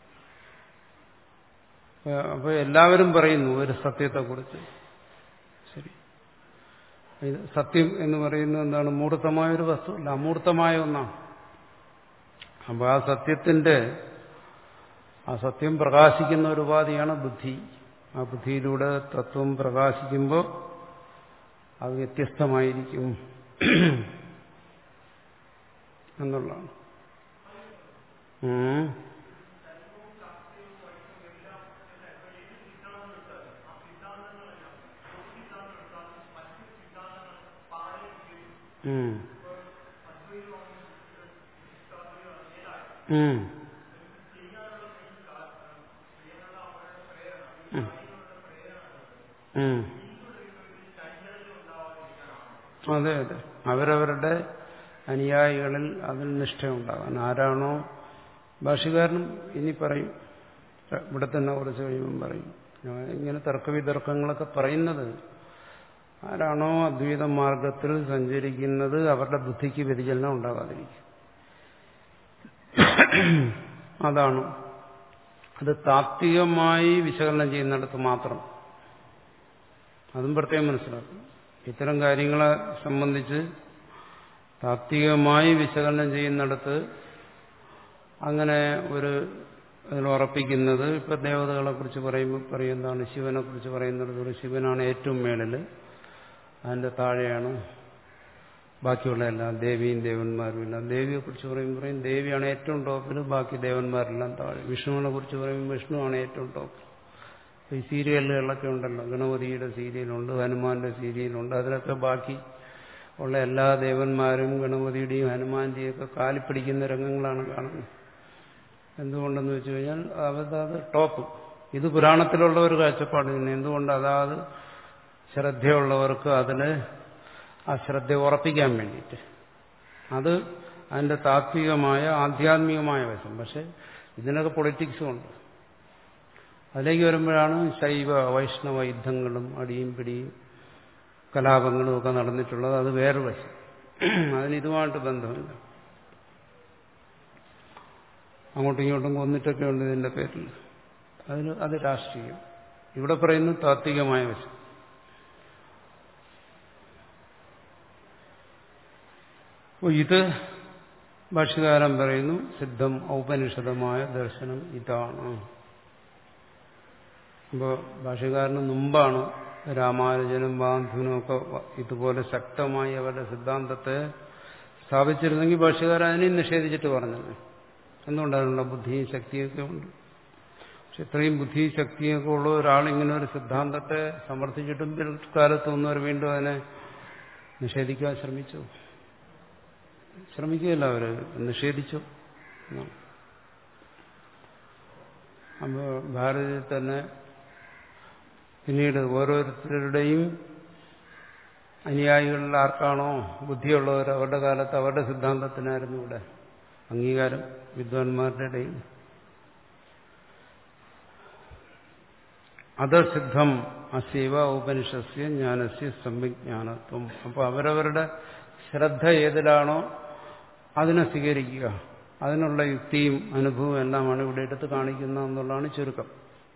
അപ്പോൾ എല്ലാവരും പറയുന്നു ഒരു സത്യത്തെക്കുറിച്ച്. ശരി, ഇത് സത്യം എന്ന് പറയുന്നത് എന്താണ്? മൂർത്തമായൊരു വസ്തു അല്ല, അമൂർത്തമായ ഒന്നാണ്. അപ്പോൾ ആ സത്യത്തിന്റെ ആ സത്യം പ്രകാശിക്കുന്ന ഒരു ഉപാധിയാണ് ബുദ്ധി. ആ ബുദ്ധിയിലൂടെ തത്വം പ്രകാശിക്കുമ്പോൾ അത് വ്യത്യസ്തമായിരിക്കും എന്നുള്ളതാണ്. ഉം ഉം ഉം ഉം അതെ അതെ, അവരവരുടെ അനുയായികളിൽ അതിൽ നിഷ്ഠയുണ്ടാകാൻ. ആരാണോ ഭാഷ്യകാരനും ഇനി പറയും, ഇവിടെ തന്നെ കുറച്ച് കഴിയുമ്പം പറയും, ഇങ്ങനെ തർക്കവിതർക്കങ്ങളൊക്കെ പറയുന്നത് ആരാണോ അദ്വൈത മാർഗത്തിൽ സഞ്ചരിക്കുന്നത് അവരുടെ ബുദ്ധിക്ക് വ്യതിചലനം ഉണ്ടാകാതിരിക്കും. അതാണ്. അത് താത്വികമായി വിശകലനം ചെയ്യുന്നിടത്ത് മാത്രം. അതും പ്രത്യേകം മനസ്സിലാക്കും. ഇത്തരം കാര്യങ്ങളെ സംബന്ധിച്ച് താത്വികമായി വിശകലനം ചെയ്യുന്നിടത്ത് അങ്ങനെ ഒരു അതിൽ ഉറപ്പിക്കുന്നത്, ഇപ്പം ദേവതകളെ കുറിച്ച് പറയുമ്പോൾ പറയുന്നതാണ്, ശിവനെ കുറിച്ച് പറയുന്നിടത്ത് ശിവനാണ് ഏറ്റവും മേളിൽ, അതിൻ്റെ താഴെയാണ് ബാക്കിയുള്ള എല്ലാം ദേവിയും ദേവന്മാരും എല്ലാം. ദേവിയെ കുറിച്ച് പറയുമ്പോൾ പറയും ദേവിയാണ് ഏറ്റവും ടോപ്പിൽ, ബാക്കി ദേവന്മാരെല്ലാം താഴെ. വിഷ്ണുവിനെ കുറിച്ച് പറയുമ്പോൾ വിഷ്ണുവാണ് ഏറ്റവും ടോപ്പിൽ. ഈ സീരിയലുകളിലൊക്കെ ഉണ്ടല്ലോ, ഗണപതിയുടെ സീരിയലുണ്ട്, ഹനുമാന്റെ സീരിയലുണ്ട്, അതിലൊക്കെ ബാക്കി ഉള്ള എല്ലാ ദേവന്മാരും ഗണപതിയുടെയും ഹനുമാന്റെയും ഒക്കെ കാലിപ്പിടിക്കുന്ന രംഗങ്ങളാണ് കാണുന്നത്. എന്തുകൊണ്ടെന്ന് വെച്ച് കഴിഞ്ഞാൽ അത് ടോപ്പ്. ഇത് പുരാണത്തിലുള്ള ഒരു കാഴ്ചപ്പാട് തന്നെ. എന്തുകൊണ്ട്? അതാത് ശ്രദ്ധയുള്ളവർക്ക് അതിന് ആ ശ്രദ്ധ ഉറപ്പിക്കാൻ വേണ്ടിയിട്ട്. അത് അതിൻ്റെ താത്വികമായ ആധ്യാത്മികമായ വശം. പക്ഷെ ഇതിനൊക്കെ പൊളിറ്റിക്സും ഉണ്ട്. അതിലേക്ക് വരുമ്പോഴാണ് ശൈവ വൈഷ്ണവ യുദ്ധങ്ങളും അടിയും പിടിയും കലാപങ്ങളും ഒക്കെ നടന്നിട്ടുള്ളത്. അത് വേറെ വശം. അതിന് ഇതുമായിട്ട് ബന്ധമില്ല. അങ്ങോട്ടും ഇങ്ങോട്ടും കൊന്നിട്ടൊക്കെ ഉണ്ട് ഇതിൻ്റെ പേരിൽ. അതിന് അത് രാഷ്ട്രീയം. ഇവിടെ പറയുന്നത് താത്വികമായ വശം. അപ്പോൾ ഇത് ഭാഷ്യകാരൻ പറയുന്നു സിദ്ധം ഔപനിഷദമായ ദർശനം ഇതാണ്. അപ്പോൾ ഭാഷ്യകാരന് മുമ്പാണ് രാമാനുജനും ബാന്ധുനും ഒക്കെ ഇതുപോലെ ശക്തമായി അവരുടെ സിദ്ധാന്തത്തെ സ്ഥാപിച്ചിരുന്നെങ്കിൽ ഭാഷ്യകാരൻ അതിനെയും നിഷേധിച്ചിട്ട് പറഞ്ഞത്. എന്തുകൊണ്ടതിനുള്ള ബുദ്ധിയും ശക്തിയൊക്കെ ഉണ്ട്. പക്ഷെ ഇത്രയും ബുദ്ധിയും ശക്തിയൊക്കെ ഉള്ള ഒരാളിങ്ങനെ ഒരു സിദ്ധാന്തത്തെ സമർത്ഥിച്ചിട്ടും പിൽക്കാലത്ത് വന്നവർ വീണ്ടും അതിനെ നിഷേധിക്കാൻ ശ്രമിച്ചു. ശ്രമിക്കുകയല്ല, അവർ നിഷേധിച്ചു. അപ്പോൾ ഭാരതത്തിൽ തന്നെ പിന്നീട് ഓരോരുത്തരുടെയും അനുയായികളിൽ ആർക്കാണോ ബുദ്ധിയുള്ളവർ അവരുടെ കാലത്ത് അവരുടെ സിദ്ധാന്തത്തിനായിരുന്നു ഇവിടെ അംഗീകാരം വിദ്വാൻമാരുടെ ഇടയിൽ. അധസിദ്ധം അസീവ ഉപനിഷസ്യ ജ്ഞാനസ്യ സംവിജ്ഞാനത്വം. അപ്പോൾ അവരവരുടെ ശ്രദ്ധ ഏതിലാണോ അതിനെ സ്വീകരിക്കുക. അതിനുള്ള യുക്തിയും അനുഭവവും എല്ലാമാണ് ഇവിടെ എടുത്ത് കാണിക്കുന്നത് എന്നുള്ളതാണ് ചുരുക്കം.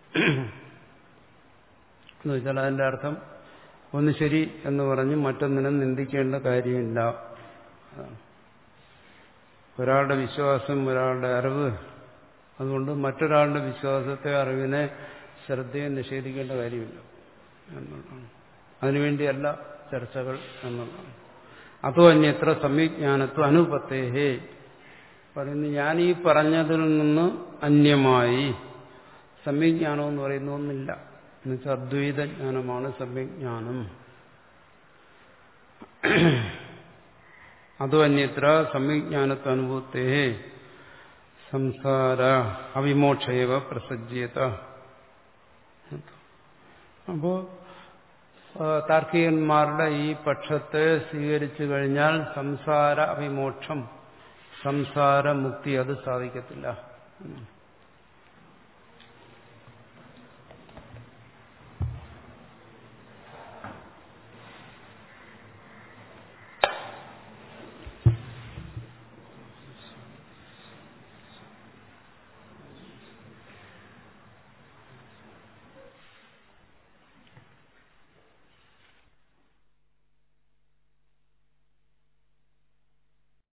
എന്ന് വെച്ചാൽ അതിൻ്റെ അർത്ഥം ഒന്ന് ശരി എന്ന് പറഞ്ഞ് മറ്റൊന്നിനെ നിന്ദിക്കേണ്ട കാര്യമില്ല. ഒരാളുടെ വിശ്വാസം, ഒരാളുടെ അറിവ്, അതുകൊണ്ട് മറ്റൊരാളുടെ വിശ്വാസത്തെ, അറിവിനെ, ശ്രദ്ധയെ നിഷേധിക്കേണ്ട കാര്യമില്ല എന്നുള്ളതാണ്. അതിനുവേണ്ടിയല്ല ചർച്ചകൾ എന്നുള്ളതാണ്. അതോ അന്യത്ര സംവിജ്ഞാനത്വം അനുപത്തേഹേ പറയുന്നു. ഞാൻ ഈ പറഞ്ഞതിൽ നിന്ന് അന്യമായി സംവിജ്ഞാനം എന്ന് പറയുന്ന ഒന്നില്ല. എന്നുവെച്ചാൽ അദ്വൈത ജ്ഞാനമാണ് സംവിജ്ഞാനം. അതോ അന്യത്ര സംവിജ്ഞാനത്വ അനുഭൂത്തേ സംസാര അവിമോക്ഷയവ പ്രസജ്യത. അപ്പോ താർക്കികന്മാരുടെ ഈ പക്ഷത്തെ സ്വീകരിച്ചു കഴിഞ്ഞാൽ സംസാര അവിമോക്ഷം, സംസാര മുക്തി അത് സാധിക്കത്തില്ല.